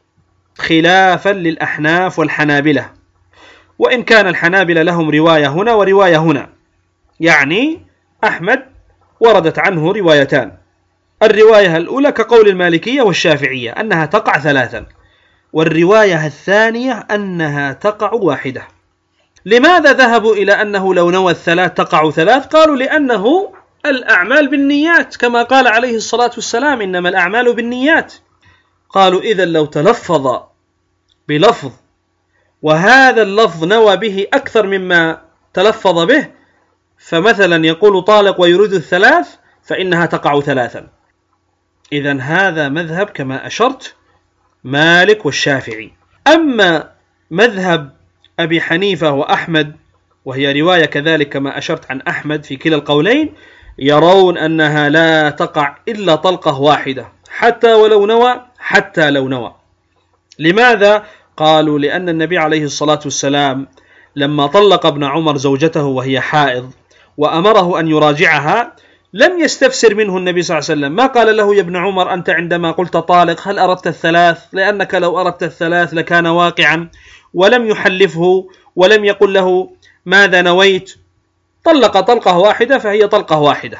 خلافا للأحناف والحنابلة. وإن كان الحنابلة لهم رواية هنا ورواية هنا، يعني أحمد وردت عنه روايتان، الرواية الأولى كقول المالكية والشافعية أنها تقع ثلاثا، والرواية الثانية أنها تقع واحدة. لماذا ذهبوا إلى أنه لو نوى الثلاث تقع ثلاث؟ قالوا لأنه الأعمال بالنيات، كما قال عليه الصلاة والسلام إنما الأعمال بالنيات. قالوا إذا لو تلفظ بلفظ وهذا اللفظ نوى به أكثر مما تلفظ به، فمثلا يقول طالق ويريد الثلاث فإنها تقع ثلاثا. إذن هذا مذهب كما أشرت مالك والشافعي. أما مذهب أبي حنيفة وأحمد، وهي رواية كذلك كما أشرت عن أحمد في كلا القولين، يرون أنها لا تقع إلا طلقة واحدة حتى ولو نوى حتى لو نوى. لماذا؟ قالوا لأن النبي عليه الصلاة والسلام لما طلق ابن عمر زوجته وهي حائض وأمره أن يراجعها لم يستفسر منه النبي صلى الله عليه وسلم، ما قال له يا ابن عمر أنت عندما قلت طالق هل أردت الثلاث؟ لأنك لو أردت الثلاث لكان واقعا، ولم يحلفه ولم يقل له ماذا نويت، طلق طلقة واحدة فهي طلقة واحدة.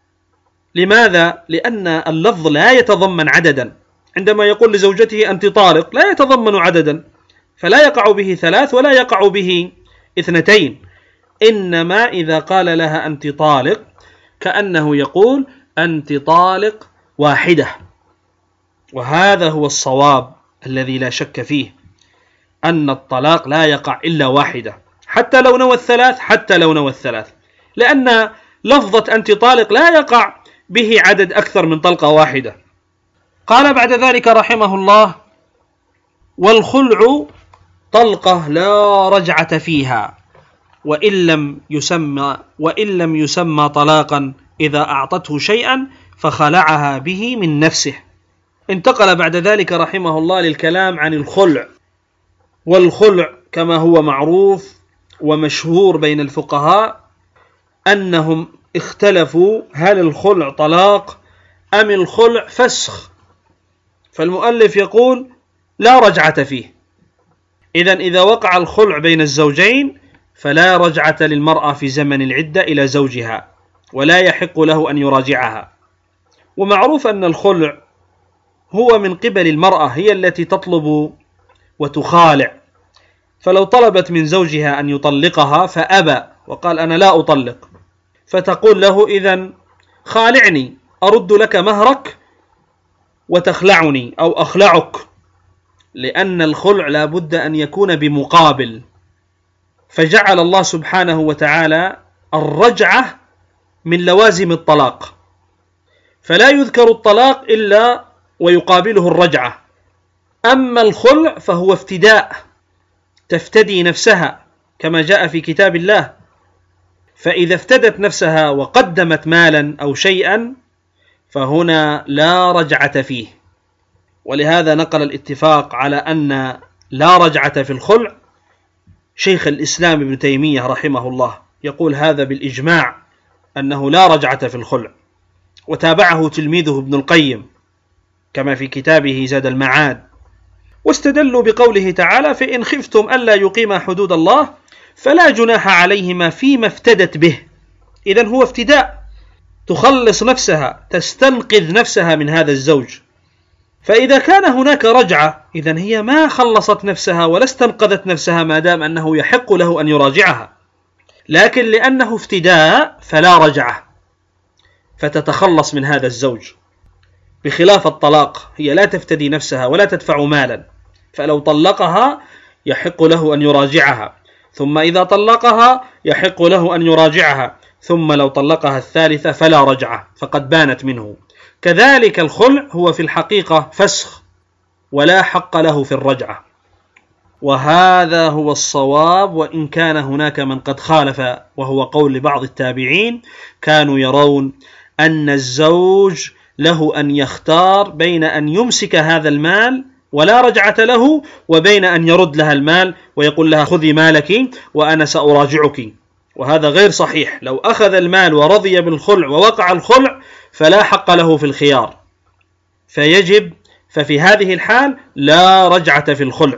لماذا؟ لأن اللفظ لا يتضمن عددا، عندما يقول لزوجته أنت طالق لا يتضمن عددا، فلا يقع به ثلاث ولا يقع به اثنتين، إنما إذا قال لها أنت طالق كأنه يقول أنت طالق واحدة. وهذا هو الصواب الذي لا شك فيه، أن الطلاق لا يقع إلا واحدة حتى لو نوى الثلاث، حتى لو نوى الثلاث، لأن لفظة أنت طالق لا يقع به عدد أكثر من طلقة واحدة. قال بعد ذلك رحمه الله: والخلع طلقة لا رجعة فيها وإن لم يسمى وإن لم يسمى طلاقا إذا أعطته شيئا فخلعها به من نفسه. انتقل بعد ذلك رحمه الله للكلام عن الخلع. والخلع كما هو معروف ومشهور بين الفقهاء أنهم اختلفوا هل الخلع طلاق أم الخلع فسخ، فالمؤلف يقول لا رجعة فيه. إذن إذا وقع الخلع بين الزوجين فلا رجعة للمرأة في زمن العدة إلى زوجها، ولا يحق له أن يراجعها. ومعروف أن الخلع هو من قبل المرأة، هي التي تطلب وتخالع، فلو طلبت من زوجها أن يطلقها فأبى وقال أنا لا أطلق، فتقول له إذن خالعني أرد لك مهرك وتخلعني أو أخلعك، لأن الخلع لا بد أن يكون بمقابل. فجعل الله سبحانه وتعالى الرجعة من لوازم الطلاق، فلا يذكر الطلاق إلا ويقابله الرجعة. أما الخلع فهو افتداء، تفتدي نفسها كما جاء في كتاب الله، فإذا افتدت نفسها وقدمت مالا أو شيئا فهنا لا رجعة فيه. ولهذا نقل الاتفاق على أن لا رجعة في الخلع شيخ الإسلام ابن تيمية رحمه الله، يقول هذا بالإجماع أنه لا رجعة في الخلع. وتابعه تلميذه ابن القيم كما في كتابه زاد المعاد. واستدلوا بقوله تعالى: فإن خفتم ألا يقيما حدود الله فلا جناح عليهما فيما افتدت به. إذن هو افتداء، تخلص نفسها، تستنقذ نفسها من هذا الزوج. فإذا كان هناك رجعة إذن هي ما خلصت نفسها ولا استنقذت نفسها ما دام أنه يحق له أن يراجعها، لكن لأنه افتداء فلا رجعة، فتتخلص من هذا الزوج. بخلاف الطلاق، هي لا تفتدي نفسها ولا تدفع مالا، فلو طلقها يحق له أن يراجعها، ثم إذا طلقها يحق له أن يراجعها، ثم لو طلقها الثالثة فلا رجعة فقد بانت منه. كذلك الخلع هو في الحقيقة فسخ ولا حق له في الرجعة، وهذا هو الصواب، وإن كان هناك من قد خالف، وهو قول لبعض التابعين كانوا يرون أن الزوج له أن يختار بين أن يمسك هذا المال ولا رجعة له وبين أن يرد لها المال ويقول لها خذي مالك وأنا سأراجعك، وهذا غير صحيح. لو أخذ المال ورضي بالخلع ووقع الخلع فلا حق له في الخيار، فيجب ففي هذه الحال لا رجعة في الخلع،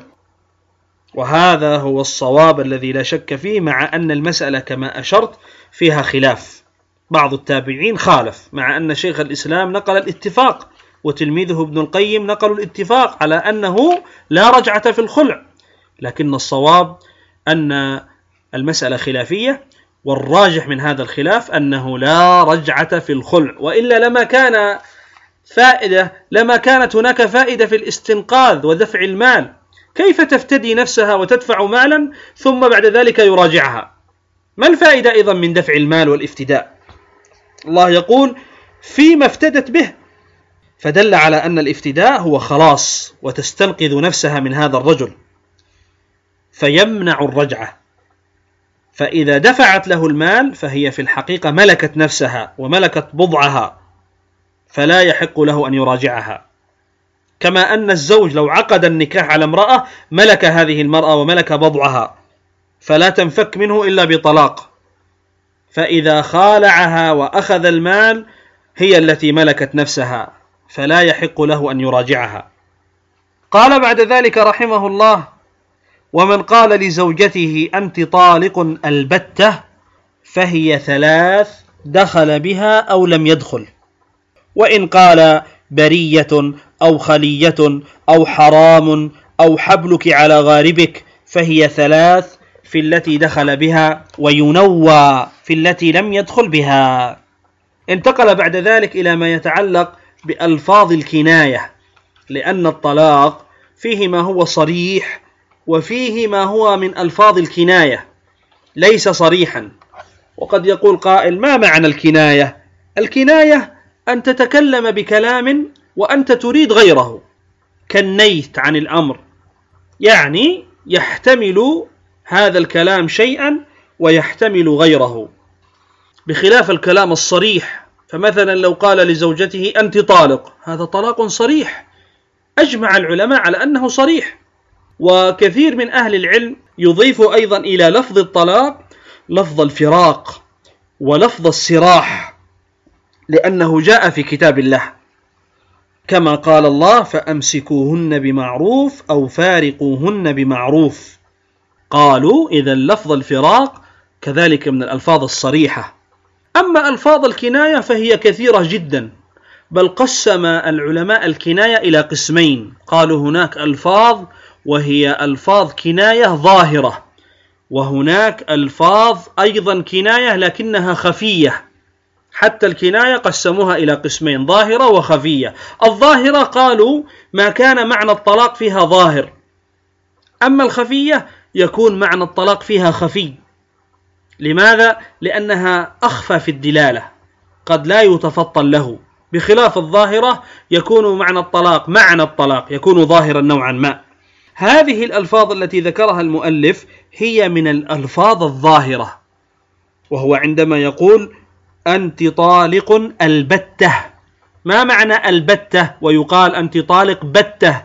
وهذا هو الصواب الذي لا شك فيه، مع أن المسألة كما أشرت فيها خلاف. بعض التابعين خالف، مع أن شيخ الإسلام نقل الاتفاق وتلميذه ابن القيم نقلوا الاتفاق على أنه لا رجعة في الخلع، لكن الصواب أن المسألة خلافية، والراجح من هذا الخلاف أنه لا رجعة في الخلع، وإلا لما كان فائدة لما كانت هناك فائدة في الاستنقاذ ودفع المال. كيف تفتدي نفسها وتدفع مالا ثم بعد ذلك يراجعها؟ ما الفائدة أيضا من دفع المال والافتداء؟ الله يقول فيما افتدت به، فدل على أن الافتداء هو خلاص وتستنقذ نفسها من هذا الرجل، فيمنع الرجعة. فإذا دفعت له المال فهي في الحقيقة ملكت نفسها وملكت بضعها، فلا يحق له أن يراجعها. كما أن الزوج لو عقد النكاح على امرأة ملك هذه المرأة وملك بضعها، فلا تنفك منه إلا بطلاق. فإذا خالعها وأخذ المال هي التي ملكت نفسها، فلا يحق له أن يراجعها. قال بعد ذلك رحمه الله: ومن قال لزوجته أنت طالق البتة فهي ثلاث دخل بها أو لم يدخل، وإن قال برية أو خلية أو حرام أو حبلك على غاربك فهي ثلاث في التي دخل بها، وينوى في التي لم يدخل بها. انتقل بعد ذلك إلى ما يتعلق بألفاظ الكناية، لأن الطلاق فيه ما هو صريح وفيه ما هو من ألفاظ الكناية ليس صريحا. وقد يقول قائل: ما معنى الكناية؟ الكناية أن تتكلم بكلام وأنت تريد غيره، كنيت عن الأمر، يعني يحتمل هذا الكلام شيئا ويحتمل غيره، بخلاف الكلام الصريح. فمثلا لو قال لزوجته أنت طالق، هذا طلاق صريح، أجمع العلماء على أنه صريح. وكثير من أهل العلم يضيف أيضا إلى لفظ الطلاق لفظ الفراق ولفظ السراح، لأنه جاء في كتاب الله، كما قال الله: فأمسكوهن بمعروف أو فارقوهن بمعروف. قالوا إذا لفظ الفراق كذلك من الألفاظ الصريحة. أما ألفاظ الكناية فهي كثيرة جدا، بل قسم العلماء الكناية إلى قسمين. قالوا هناك ألفاظ وهي ألفاظ كناية ظاهرة، وهناك ألفاظ أيضا كناية لكنها خفية. حتى الكناية قسموها إلى قسمين: ظاهرة وخفية. الظاهرة قالوا ما كان معنى الطلاق فيها ظاهر، أما الخفية يكون معنى الطلاق فيها خفي. لماذا؟ لأنها أخفى في الدلالة، قد لا يتفطن له، بخلاف الظاهرة يكون معنى الطلاق معنى الطلاق يكون ظاهرا نوعا ما. هذه الألفاظ التي ذكرها المؤلف هي من الألفاظ الظاهرة، وهو عندما يقول أنت طالق البتة. ما معنى البتة ويقال أنت طالق بتة؟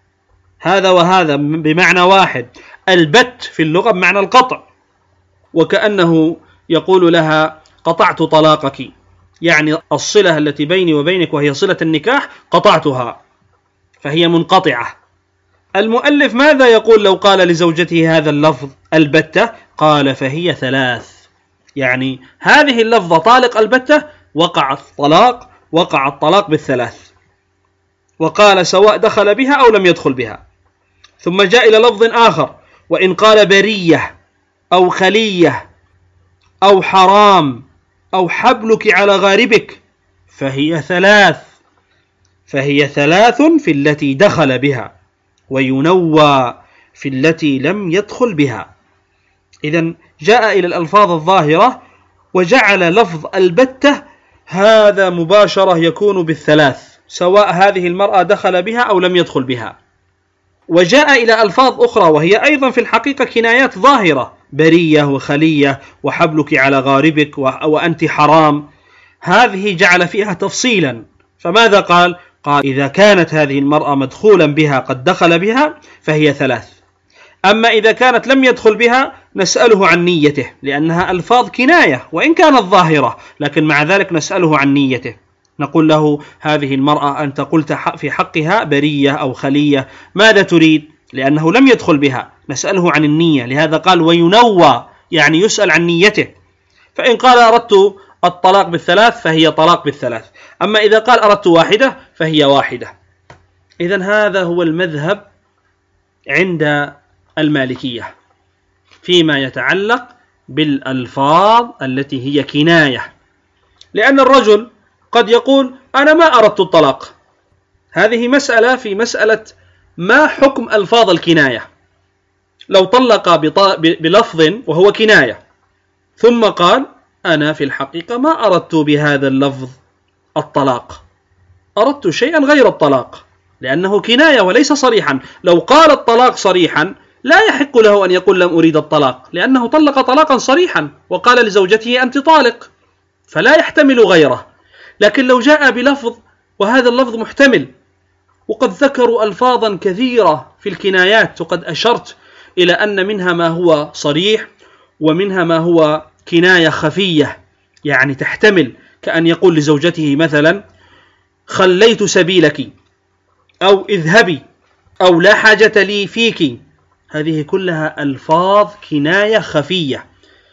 هذا وهذا بمعنى واحد. البت في اللغة بمعنى القطع، وكأنه يقول لها قطعت طلاقك. يعني الصلة التي بيني وبينك وهي صلة النكاح قطعتها، فهي منقطعة. المؤلف ماذا يقول لو قال لزوجته هذا اللفظ البتة؟ قال فهي ثلاث، يعني هذه اللفظة طالق البتة وقع الطلاق، وقع الطلاق بالثلاث. وقال سواء دخل بها أو لم يدخل بها. ثم جاء إلى لفظ آخر، وإن قال برية أو خلية أو حرام أو حبلك على غاربك فهي ثلاث، فهي ثلاث في التي دخل بها، وينوى في التي لم يدخل بها. إذن جاء إلى الألفاظ الظاهرة وجعل لفظ البتة هذا مباشرة يكون بالثلاث، سواء هذه المرأة دخل بها أو لم يدخل بها. وجاء إلى ألفاظ أخرى وهي أيضا في الحقيقة كنايات ظاهرة، برية وخلية وحبلك على غاربك وأنت حرام، هذه جعل فيها تفصيلا. فماذا قال؟ قال إذا كانت هذه المرأة مدخولا بها قد دخل بها فهي ثلاث، أما إذا كانت لم يدخل بها نسأله عن نيته، لأنها ألفاظ كناية وإن كانت ظاهرة، لكن مع ذلك نسأله عن نيته. نقول له هذه المرأة أنت قلت في حقها برية أو خلية، ماذا تريد؟ لأنه لم يدخل بها، نسأله عن النية. لهذا قال وينوى، يعني يسأل عن نيته. فإن قال أردت الطلاق بالثلاث فهي طلاق بالثلاث، أما إذا قال أردت واحدة فهي واحدة. إذن هذا هو المذهب عند المالكية فيما يتعلق بالألفاظ التي هي كناية، لأن الرجل قد يقول أنا ما أردت الطلاق. هذه مسألة في مسألة ما حكم ألفاظ الكناية. لو طلق بلفظ وهو كناية ثم قال أنا في الحقيقة ما أردت بهذا اللفظ الطلاق، أردت شيئا غير الطلاق، لأنه كناية وليس صريحا. لو قال الطلاق صريحا لا يحق له أن يقول لم أريد الطلاق، لأنه طلق طلاقا صريحا وقال لزوجته أنت طالق، فلا يحتمل غيره. لكن لو جاء بلفظ وهذا اللفظ محتمل، وقد ذكروا ألفاظا كثيرة في الكنايات وقد أشرت إلى أن منها ما هو صريح ومنها ما هو كناية خفية، يعني تحتمل، كأن يقول لزوجته مثلا خليت سبيلك أو اذهبي أو لا حاجة لي فيك. هذه كلها ألفاظ كناية خفية،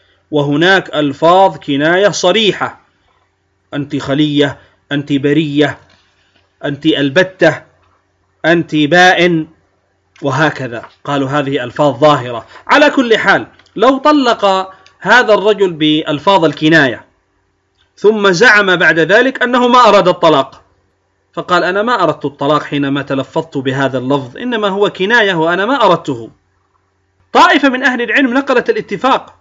وهناك ألفاظ كناية صريحة، أنت خلية، أنت برية، أنت البتة، أنت بائن، وهكذا. قالوا هذه ألفاظ ظاهرة. على كل حال لو طلق هذا الرجل بألفاظ الكناية ثم زعم بعد ذلك أنه ما أراد الطلاق، فقال أنا ما أردت الطلاق حينما تلفظت بهذا اللفظ، إنما هو كناية وأنا ما أردته. طائفة من أهل العلم نقلت الاتفاق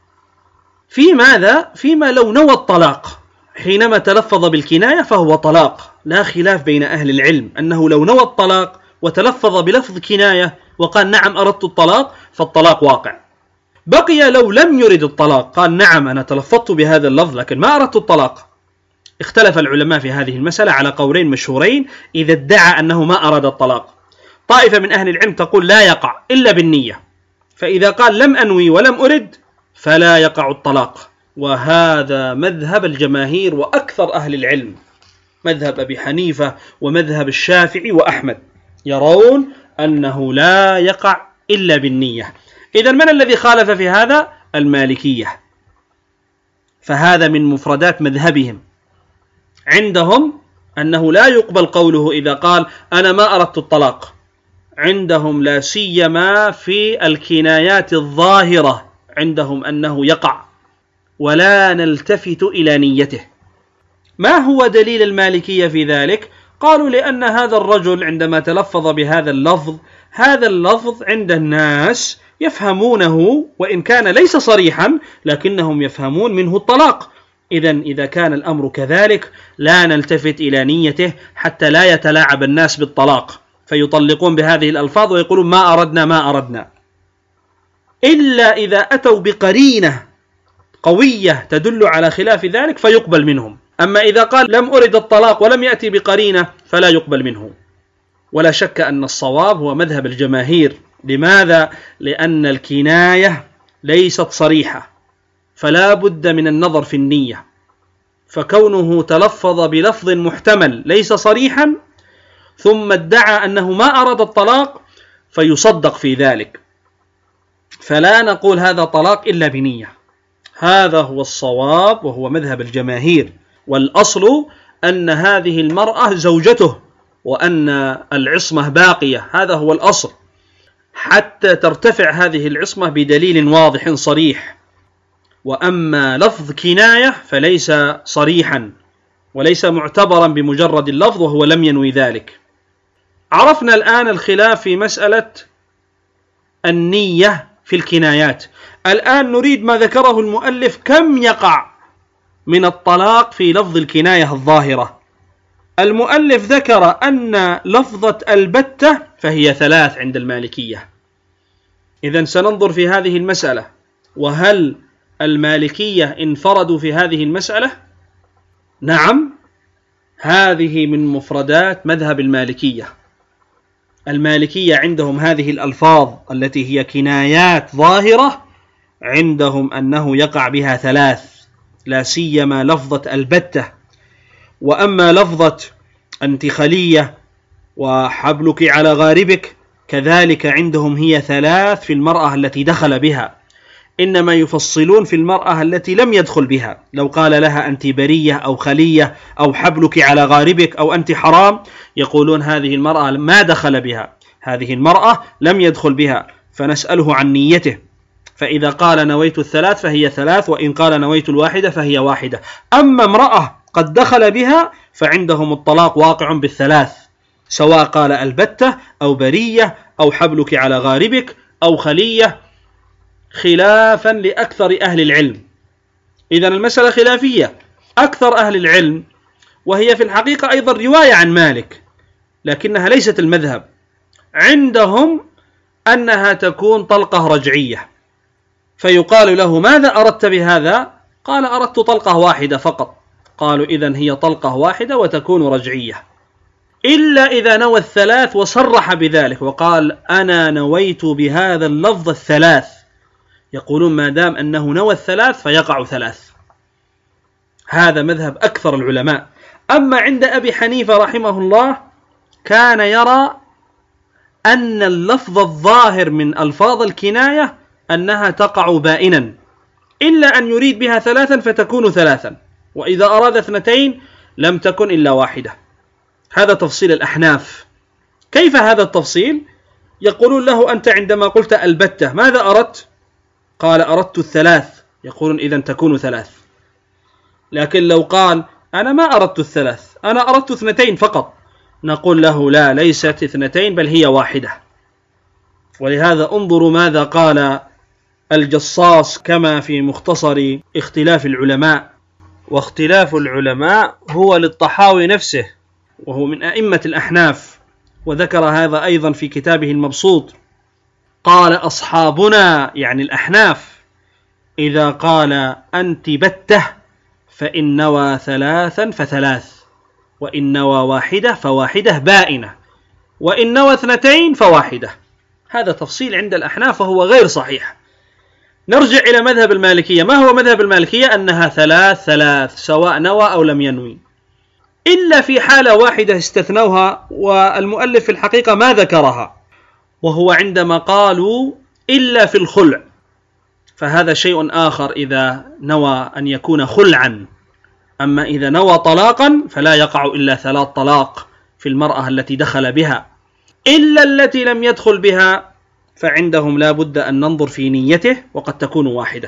في ماذا؟ فيما لو نوى الطلاق حينما تلفظ بالكناية فهو طلاق، لا خلاف بين أهل العلم أنه لو نوى الطلاق وتلفظ بلفظ كناية وقال نعم أردت الطلاق فالطلاق واقع. بقي لو لم يرد الطلاق، قال نعم أنا تلفظت بهذا اللفظ لكن ما أردت الطلاق. اختلف العلماء في هذه المسألة على قولين مشهورين إذا ادعى أنه ما أراد الطلاق. طائفة من أهل العلم تقول لا يقع إلا بالنية، فإذا قال لم أنوي ولم أرد فلا يقع الطلاق. وهذا مذهب الجماهير وأكثر أهل العلم، مذهب أبي حنيفة ومذهب الشافعي وأحمد، يرون أنه لا يقع إلا بالنية. إذن من الذي خالف في هذا؟ المالكية، فهذا من مفردات مذهبهم. عندهم أنه لا يقبل قوله إذا قال أنا ما أردت الطلاق، عندهم لا سيما في الكنايات الظاهرة، عندهم أنه يقع ولا نلتفت إلى نيته. ما هو دليل المالكية في ذلك؟ قالوا لأن هذا الرجل عندما تلفظ بهذا اللفظ، هذا اللفظ عند الناس يفهمونه وإن كان ليس صريحا لكنهم يفهمون منه الطلاق. إذن إذا كان الأمر كذلك لا نلتفت إلى نيته حتى لا يتلاعب الناس بالطلاق فيطلقون بهذه الألفاظ ويقولون ما أردنا ما أردنا، إلا إذا أتوا بقرينة قوية تدل على خلاف ذلك فيقبل منهم. أما إذا قال لم أرد الطلاق ولم يأتي بقرينة فلا يقبل منه. ولا شك أن الصواب هو مذهب الجماهير. لماذا؟ لأن الكناية ليست صريحة، فلا بد من النظر في النية، فكونه تلفظ بلفظ محتمل ليس صريحا ثم ادعى أنه ما أراد الطلاق فيصدق في ذلك، فلا نقول هذا طلاق إلا بنية. هذا هو الصواب وهو مذهب الجماهير، والأصل أن هذه المرأة زوجته وأن العصمة باقية، هذا هو الأصل، حتى ترتفع هذه العصمة بدليل واضح صريح. وأما لفظ كناية فليس صريحا وليس معتبرا بمجرد اللفظ وهو لم ينوي ذلك. عرفنا الآن الخلاف في مسألة النية في الكنايات. الآن نريد ما ذكره المؤلف، كم يقع من الطلاق في لفظ الكناية الظاهرة. المؤلف ذكر أن لفظة البتة فهي ثلاث عند المالكية. إذن سننظر في هذه المسألة، وهل المالكية انفردوا في هذه المسألة؟ نعم، هذه من مفردات مذهب المالكية. المالكية عندهم هذه الألفاظ التي هي كنايات ظاهرة عندهم أنه يقع بها ثلاث، لا سيما لفظة البتة. وأما لفظة أنت خلية وحبلك على غاربك كذلك عندهم هي ثلاث في المرأة التي دخل بها، إنما يفصلون في المرأة التي لم يدخل بها. لو قال لها أنت برية أو خلية أو حبلك على غاربك أو أنت حرام، يقولون هذه المرأة ما دخل بها، هذه المرأة لم يدخل بها، فنسأله عن نيته. فإذا قال نويت الثلاث فهي ثلاث، وإن قال نويت الواحدة فهي واحدة. أما امرأة قد دخل بها فعندهم الطلاق واقع بالثلاث، سواء قال البتة أو برية أو حبلك على غاربك أو خلية، خلافا لأكثر أهل العلم. إذن المسألة خلافية. أكثر أهل العلم، وهي في الحقيقة أيضا رواية عن مالك لكنها ليست المذهب، عندهم أنها تكون طلقة رجعية، فيقال له ماذا أردت بهذا؟ قال أردت طلقة واحدة فقط. قالوا إذن هي طلقة واحدة وتكون رجعية، إلا إذا نوى الثلاث وصرح بذلك وقال أنا نويت بهذا اللفظ الثلاث، يقولون ما دام أنه نوى الثلاث فيقع ثلاث. هذا مذهب أكثر العلماء. أما عند أبي حنيفة رحمه الله كان يرى أن اللفظ الظاهر من ألفاظ الكناية أنها تقع بائنا، إلا أن يريد بها ثلاثا فتكون ثلاثا، وإذا أراد اثنتين لم تكن إلا واحدة. هذا تفصيل الأحناف. كيف هذا التفصيل؟ يقولون له أنت عندما قلت البتة ماذا أردت؟ قال أردت الثلاث، يقولون إذن تكون ثلاث. لكن لو قال أنا ما أردت الثلاث، أنا أردت اثنتين فقط، نقول له لا، ليست اثنتين بل هي واحدة. ولهذا انظروا ماذا قال الجصاص كما في مختصر اختلاف العلماء. واختلاف العلماء هو للطحاوي نفسه، وهو من أئمة الأحناف، وذكر هذا أيضا في كتابه المبسوط. قال أصحابنا يعني الأحناف إذا قال أنت بتة فإن نوى ثلاثا فثلاث، وإن نوى واحدة فواحدة بائنة، وإن نوى اثنتين فواحدة. هذا تفصيل عند الأحناف وهو غير صحيح. نرجع إلى مذهب المالكية. ما هو مذهب المالكية؟ أنها ثلاث ثلاث سواء نوى أو لم ينوي، إلا في حالة واحدة استثنوها والمؤلف في الحقيقة ما ذكرها، وهو عندما قالوا إلا في الخلع، فهذا شيء آخر إذا نوى أن يكون خلعا. أما إذا نوى طلاقا فلا يقع إلا ثلاث طلاق في المرأة التي دخل بها، إلا التي لم يدخل بها فعندهم لا بد أن ننظر في نيته وقد تكون واحدة.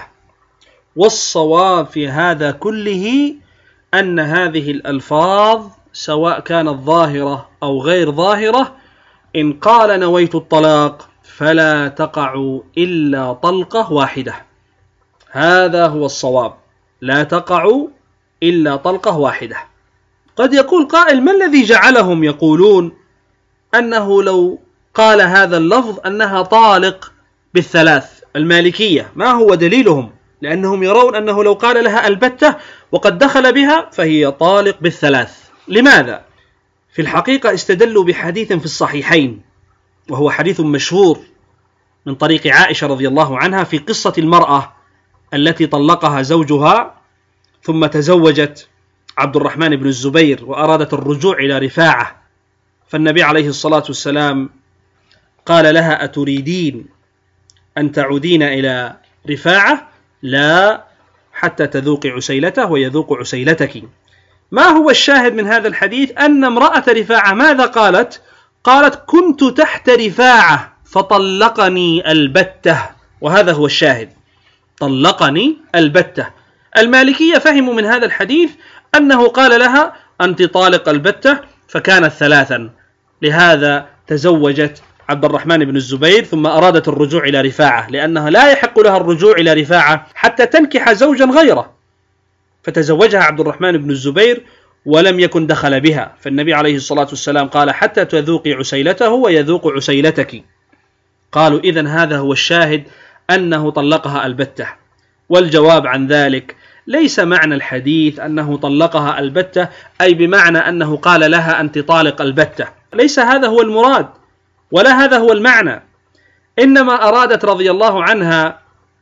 والصواب في هذا كله أن هذه الألفاظ سواء كانت ظاهرة أو غير ظاهرة، إن قال نويت الطلاق فلا تقع إلا طلقة واحدة. هذا هو الصواب، لا تقع إلا طلقة واحدة. قد يقول قائل ما الذي جعلهم يقولون أنه لو قال هذا اللفظ أنها طالق بالثلاث؟ المالكية ما هو دليلهم؟ لأنهم يرون أنه لو قال لها البتة وقد دخل بها فهي طالق بالثلاث. لماذا؟ في الحقيقة استدلوا بحديث في الصحيحين، وهو حديث مشهور من طريق عائشة رضي الله عنها في قصة المرأة التي طلقها زوجها ثم تزوجت عبد الرحمن بن الزبير وأرادت الرجوع إلى رفاعة، فالنبي عليه الصلاة والسلام قال لها: أتريدين أن تعودين إلى رفاعة؟ لا، حتى تذوقي عسيلته ويذوق عسيلتك. ما هو الشاهد من هذا الحديث؟ أن امرأة رفاعة ماذا قالت؟ قالت: كنت تحت رفاعة فطلقني البتة، وهذا هو الشاهد، طلقني البتة. المالكية فهموا من هذا الحديث أنه قال لها: أنت طالق البتة، فكانت ثلاثا، لهذا تزوجت عبد الرحمن بن الزبير ثم أرادت الرجوع إلى رفاعة، لأنها لا يحق لها الرجوع إلى رفاعة حتى تنكح زوجا غيره، فتزوجها عبد الرحمن بن الزبير ولم يكن دخل بها، فالنبي عليه الصلاة والسلام قال: حتى تذوقي عسيلته ويذوق عسيلتك. قالوا: إذن هذا هو الشاهد أنه طلقها البتة. والجواب عن ذلك: ليس معنى الحديث أنه طلقها البتة أي بمعنى أنه قال لها أنت طالق البتة، ليس هذا هو المراد ولا هذا هو المعنى، إنما أرادت رضي الله عنها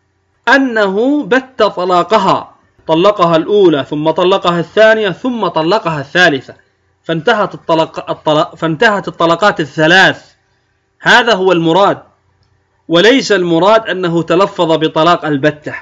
أنه بت طلاقها، طلقها الأولى ثم طلقها الثانية ثم طلقها الثالثة، فانتهت, الطلق الطلق فانتهت الطلقات الثلاث. هذا هو المراد، وليس المراد أنه تلفظ بطلاق البتة.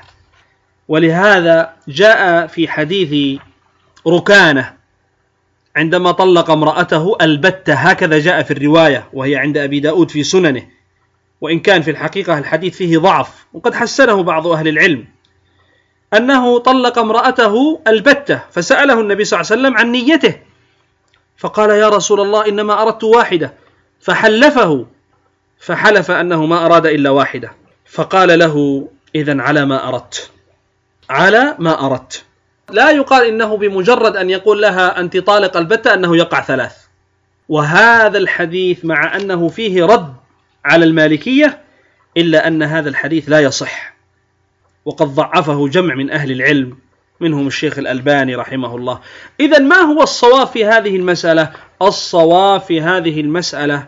ولهذا جاء في حديث ركانة عندما طلق امرأته البتة، هكذا جاء في الرواية وهي عند أبي داود في سننه، وإن كان في الحقيقة الحديث فيه ضعف وقد حسنه بعض أهل العلم، أنه طلق امرأته البتة، فسأله النبي صلى الله عليه وسلم عن نيته، فقال: يا رسول الله إنما أردت واحدة، فحلفه فحلف أنه ما أراد إلا واحدة، فقال له: إذن على ما أردت، على ما أردت. لا يقال إنه بمجرد أن يقول لها أنت طالق البتة أنه يقع ثلاث. وهذا الحديث مع أنه فيه رد على المالكية إلا أن هذا الحديث لا يصح، وقد ضعفه جمع من أهل العلم منهم الشيخ الألباني رحمه الله. إذن ما هو الصواب في هذه المسألة؟ الصواب في هذه المسألة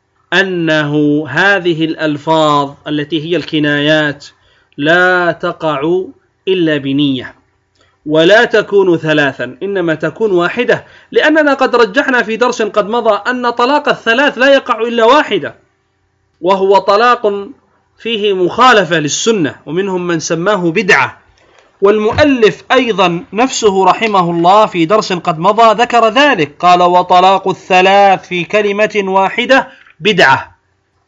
أنه هذه الألفاظ التي هي الكنايات لا تقع إلا بنية، ولا تكون ثلاثا، إنما تكون واحدة، لأننا قد رجحنا في درس قد مضى أن طلاق الثلاث لا يقع إلا واحدة، وهو طلاق فيه مخالفة للسنة، ومنهم من سماه بدعة. والمؤلف أيضا نفسه رحمه الله في درس قد مضى ذكر ذلك، قال: وطلاق الثلاث في كلمة واحدة بدعة.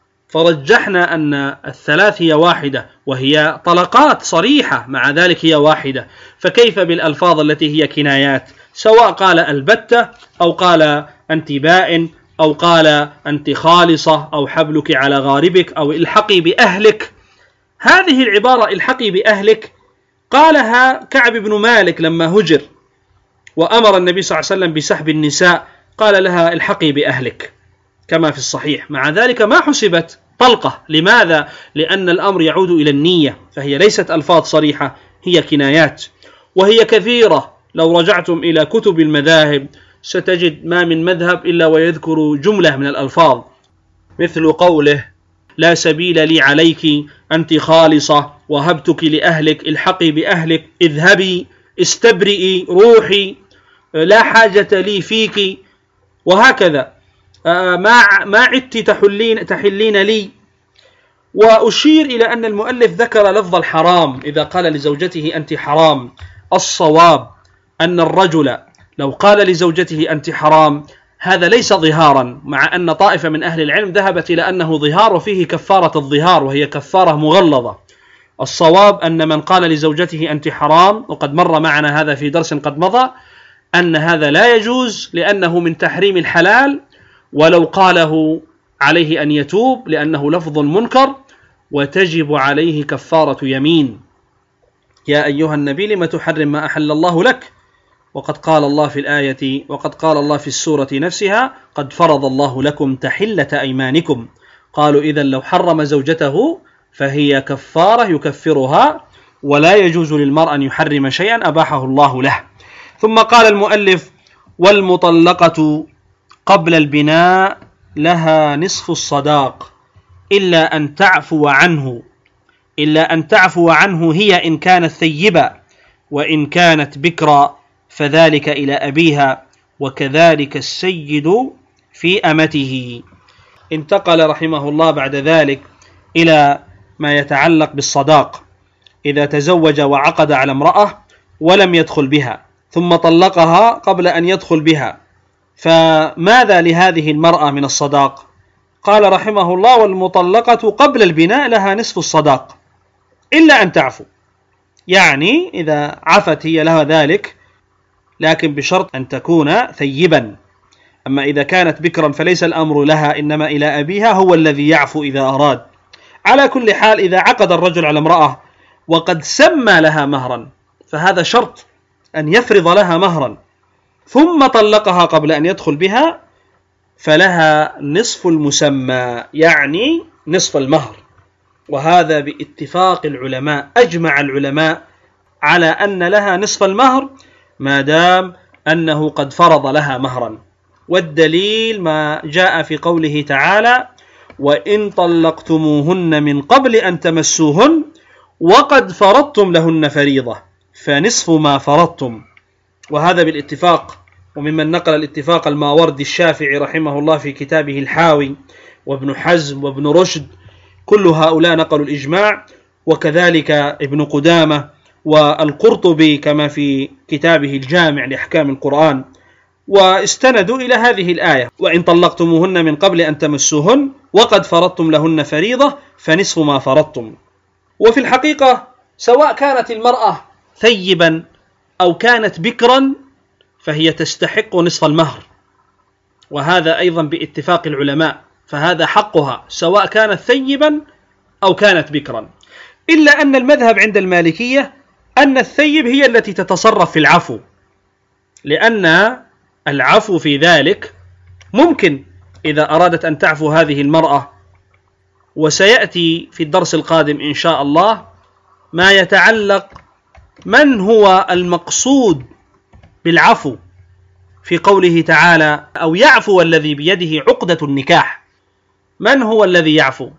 فرجحنا أن الثلاث هي واحدة، وهي طلقات صريحة، مع ذلك هي واحدة، فكيف بالألفاظ التي هي كنايات، سواء قال البتة أو قال أنت بائن أو قال أنت خالصة أو حبلك على غاربك أو الحقي بأهلك. هذه العبارة الحقي بأهلك قالها كعب بن مالك لما هجر وأمر النبي صلى الله عليه وسلم بسحب النساء، قال لها الحقي بأهلك كما في الصحيح، مع ذلك ما حسبت طلقة. لماذا؟ لأن الأمر يعود إلى النية، فهي ليست ألفاظ صريحة، هي كنايات، وهي كثيرة. لو رجعتم إلى كتب المذاهب ستجد ما من مذهب إلا ويذكر جملة من الألفاظ، مثل قوله: لا سبيل لي عليك، أنت خالصة، وهبتك لأهلك، الحقي بأهلك، اذهبي، استبرئي، روحي، لا حاجة لي فيك، وهكذا. ما ما عدت تحلين تحلين لي. وأشير إلى أن المؤلف ذكر لفظ الحرام إذا قال لزوجته أنت حرام. الصواب أن الرجل لو قال لزوجته أنت حرام هذا ليس ظهارا، مع أن طائفة من أهل العلم ذهبت إلى أنه ظهار وفيه كفارة الظهار، وهي كفارة مغلظة. الصواب أن من قال لزوجته أنت حرام، وقد مر معنا هذا في درس قد مضى، أن هذا لا يجوز لأنه من تحريم الحلال، ولو قاله عليه أن يتوب لأنه لفظ منكر، وتجب عليه كفارة يمين. يا أيها النبي لم تحرم ما أحل الله لك، وقد قال الله في الآية وقد قال الله في السورة نفسها: قد فرض الله لكم تحلة أيمانكم. قالوا إذن لو حرم زوجته فهي كفارة يكفرها، ولا يجوز للمرء أن يحرم شيئا أباحه الله له. ثم قال المؤلف: والمطلقة قبل البناء لها نصف الصداق إلا أن تعفو عنه إلا أن تعفو عنه هي إن كانت ثيبة، وإن كانت بكرا فذلك إلى أبيها، وكذلك السيد في أمته. انتقل رحمه الله بعد ذلك إلى ما يتعلق بالصداق. إذا تزوج وعقد على امرأة ولم يدخل بها ثم طلقها قبل أن يدخل بها، فماذا لهذه المرأة من الصداق؟ قال رحمه الله: والمطلقة قبل البناء لها نصف الصداق إلا أن تعفو. يعني إذا عفت هي لها ذلك، لكن بشرط أن تكون ثيبا. أما إذا كانت بكرا فليس الأمر لها، إنما إلى أبيها، هو الذي يعفو إذا أراد. على كل حال، إذا عقد الرجل على امرأة وقد سمى لها مهرا، فهذا شرط أن يفرض لها مهرا، ثم طلقها قبل أن يدخل بها، فلها نصف المسمى، يعني نصف المهر. وهذا باتفاق العلماء، أجمع العلماء على أن لها نصف المهر ما دام أنه قد فرض لها مهرا. والدليل ما جاء في قوله تعالى: وإن طلقتموهن من قبل أن تمسوهن وقد فرضتم لهن فريضة فنصف ما فرضتم. وهذا بالاتفاق. وممن نقل الاتفاق الماوردي الشافعي رحمه الله في كتابه الحاوي، وابن حزم وابن رشد، كل هؤلاء نقلوا الإجماع، وكذلك ابن قدامة والقرطبي كما في كتابه الجامع لأحكام القرآن، واستندوا إلى هذه الآية: وإن طلقتموهن من قبل أن تمسوهن وقد فرضتم لهن فريضة فنصف ما فرضتم. وفي الحقيقة سواء كانت المرأة ثيبا أو كانت بكرا فهي تستحق نصف المهر، وهذا أيضا باتفاق العلماء، فهذا حقها سواء كانت ثيبا أو كانت بكرا. إلا أن المذهب عند المالكية أن الثيب هي التي تتصرف في العفو، لأن العفو في ذلك ممكن إذا أرادت أن تعفو هذه المرأة. وسيأتي في الدرس القادم إن شاء الله ما يتعلق من هو المقصود بالعفو في قوله تعالى: أو يعفو الذي بيده عقدة النكاح. من هو الذي يعفو؟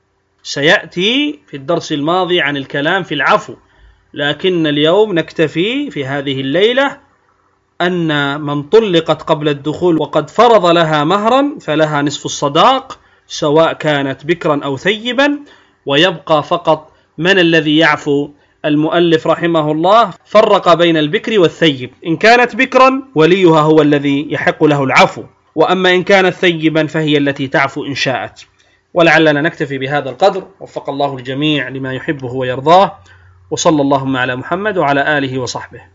سيأتي في الدرس الماضي عن الكلام في العفو، لكن اليوم نكتفي في هذه الليلة أن من طلقت قبل الدخول وقد فرض لها مهرا فلها نصف الصداق سواء كانت بكرا أو ثيبا. ويبقى فقط من الذي يعفو. المؤلف رحمه الله فرق بين البكر والثيب. إن كانت بكرا وليها هو الذي يحق له العفو، وأما إن كانت ثيبا فهي التي تعفو إن شاءت. ولعلنا نكتفي بهذا القدر. وفق الله الجميع لما يحبه ويرضاه، وصلى اللهم على محمد وعلى آله وصحبه.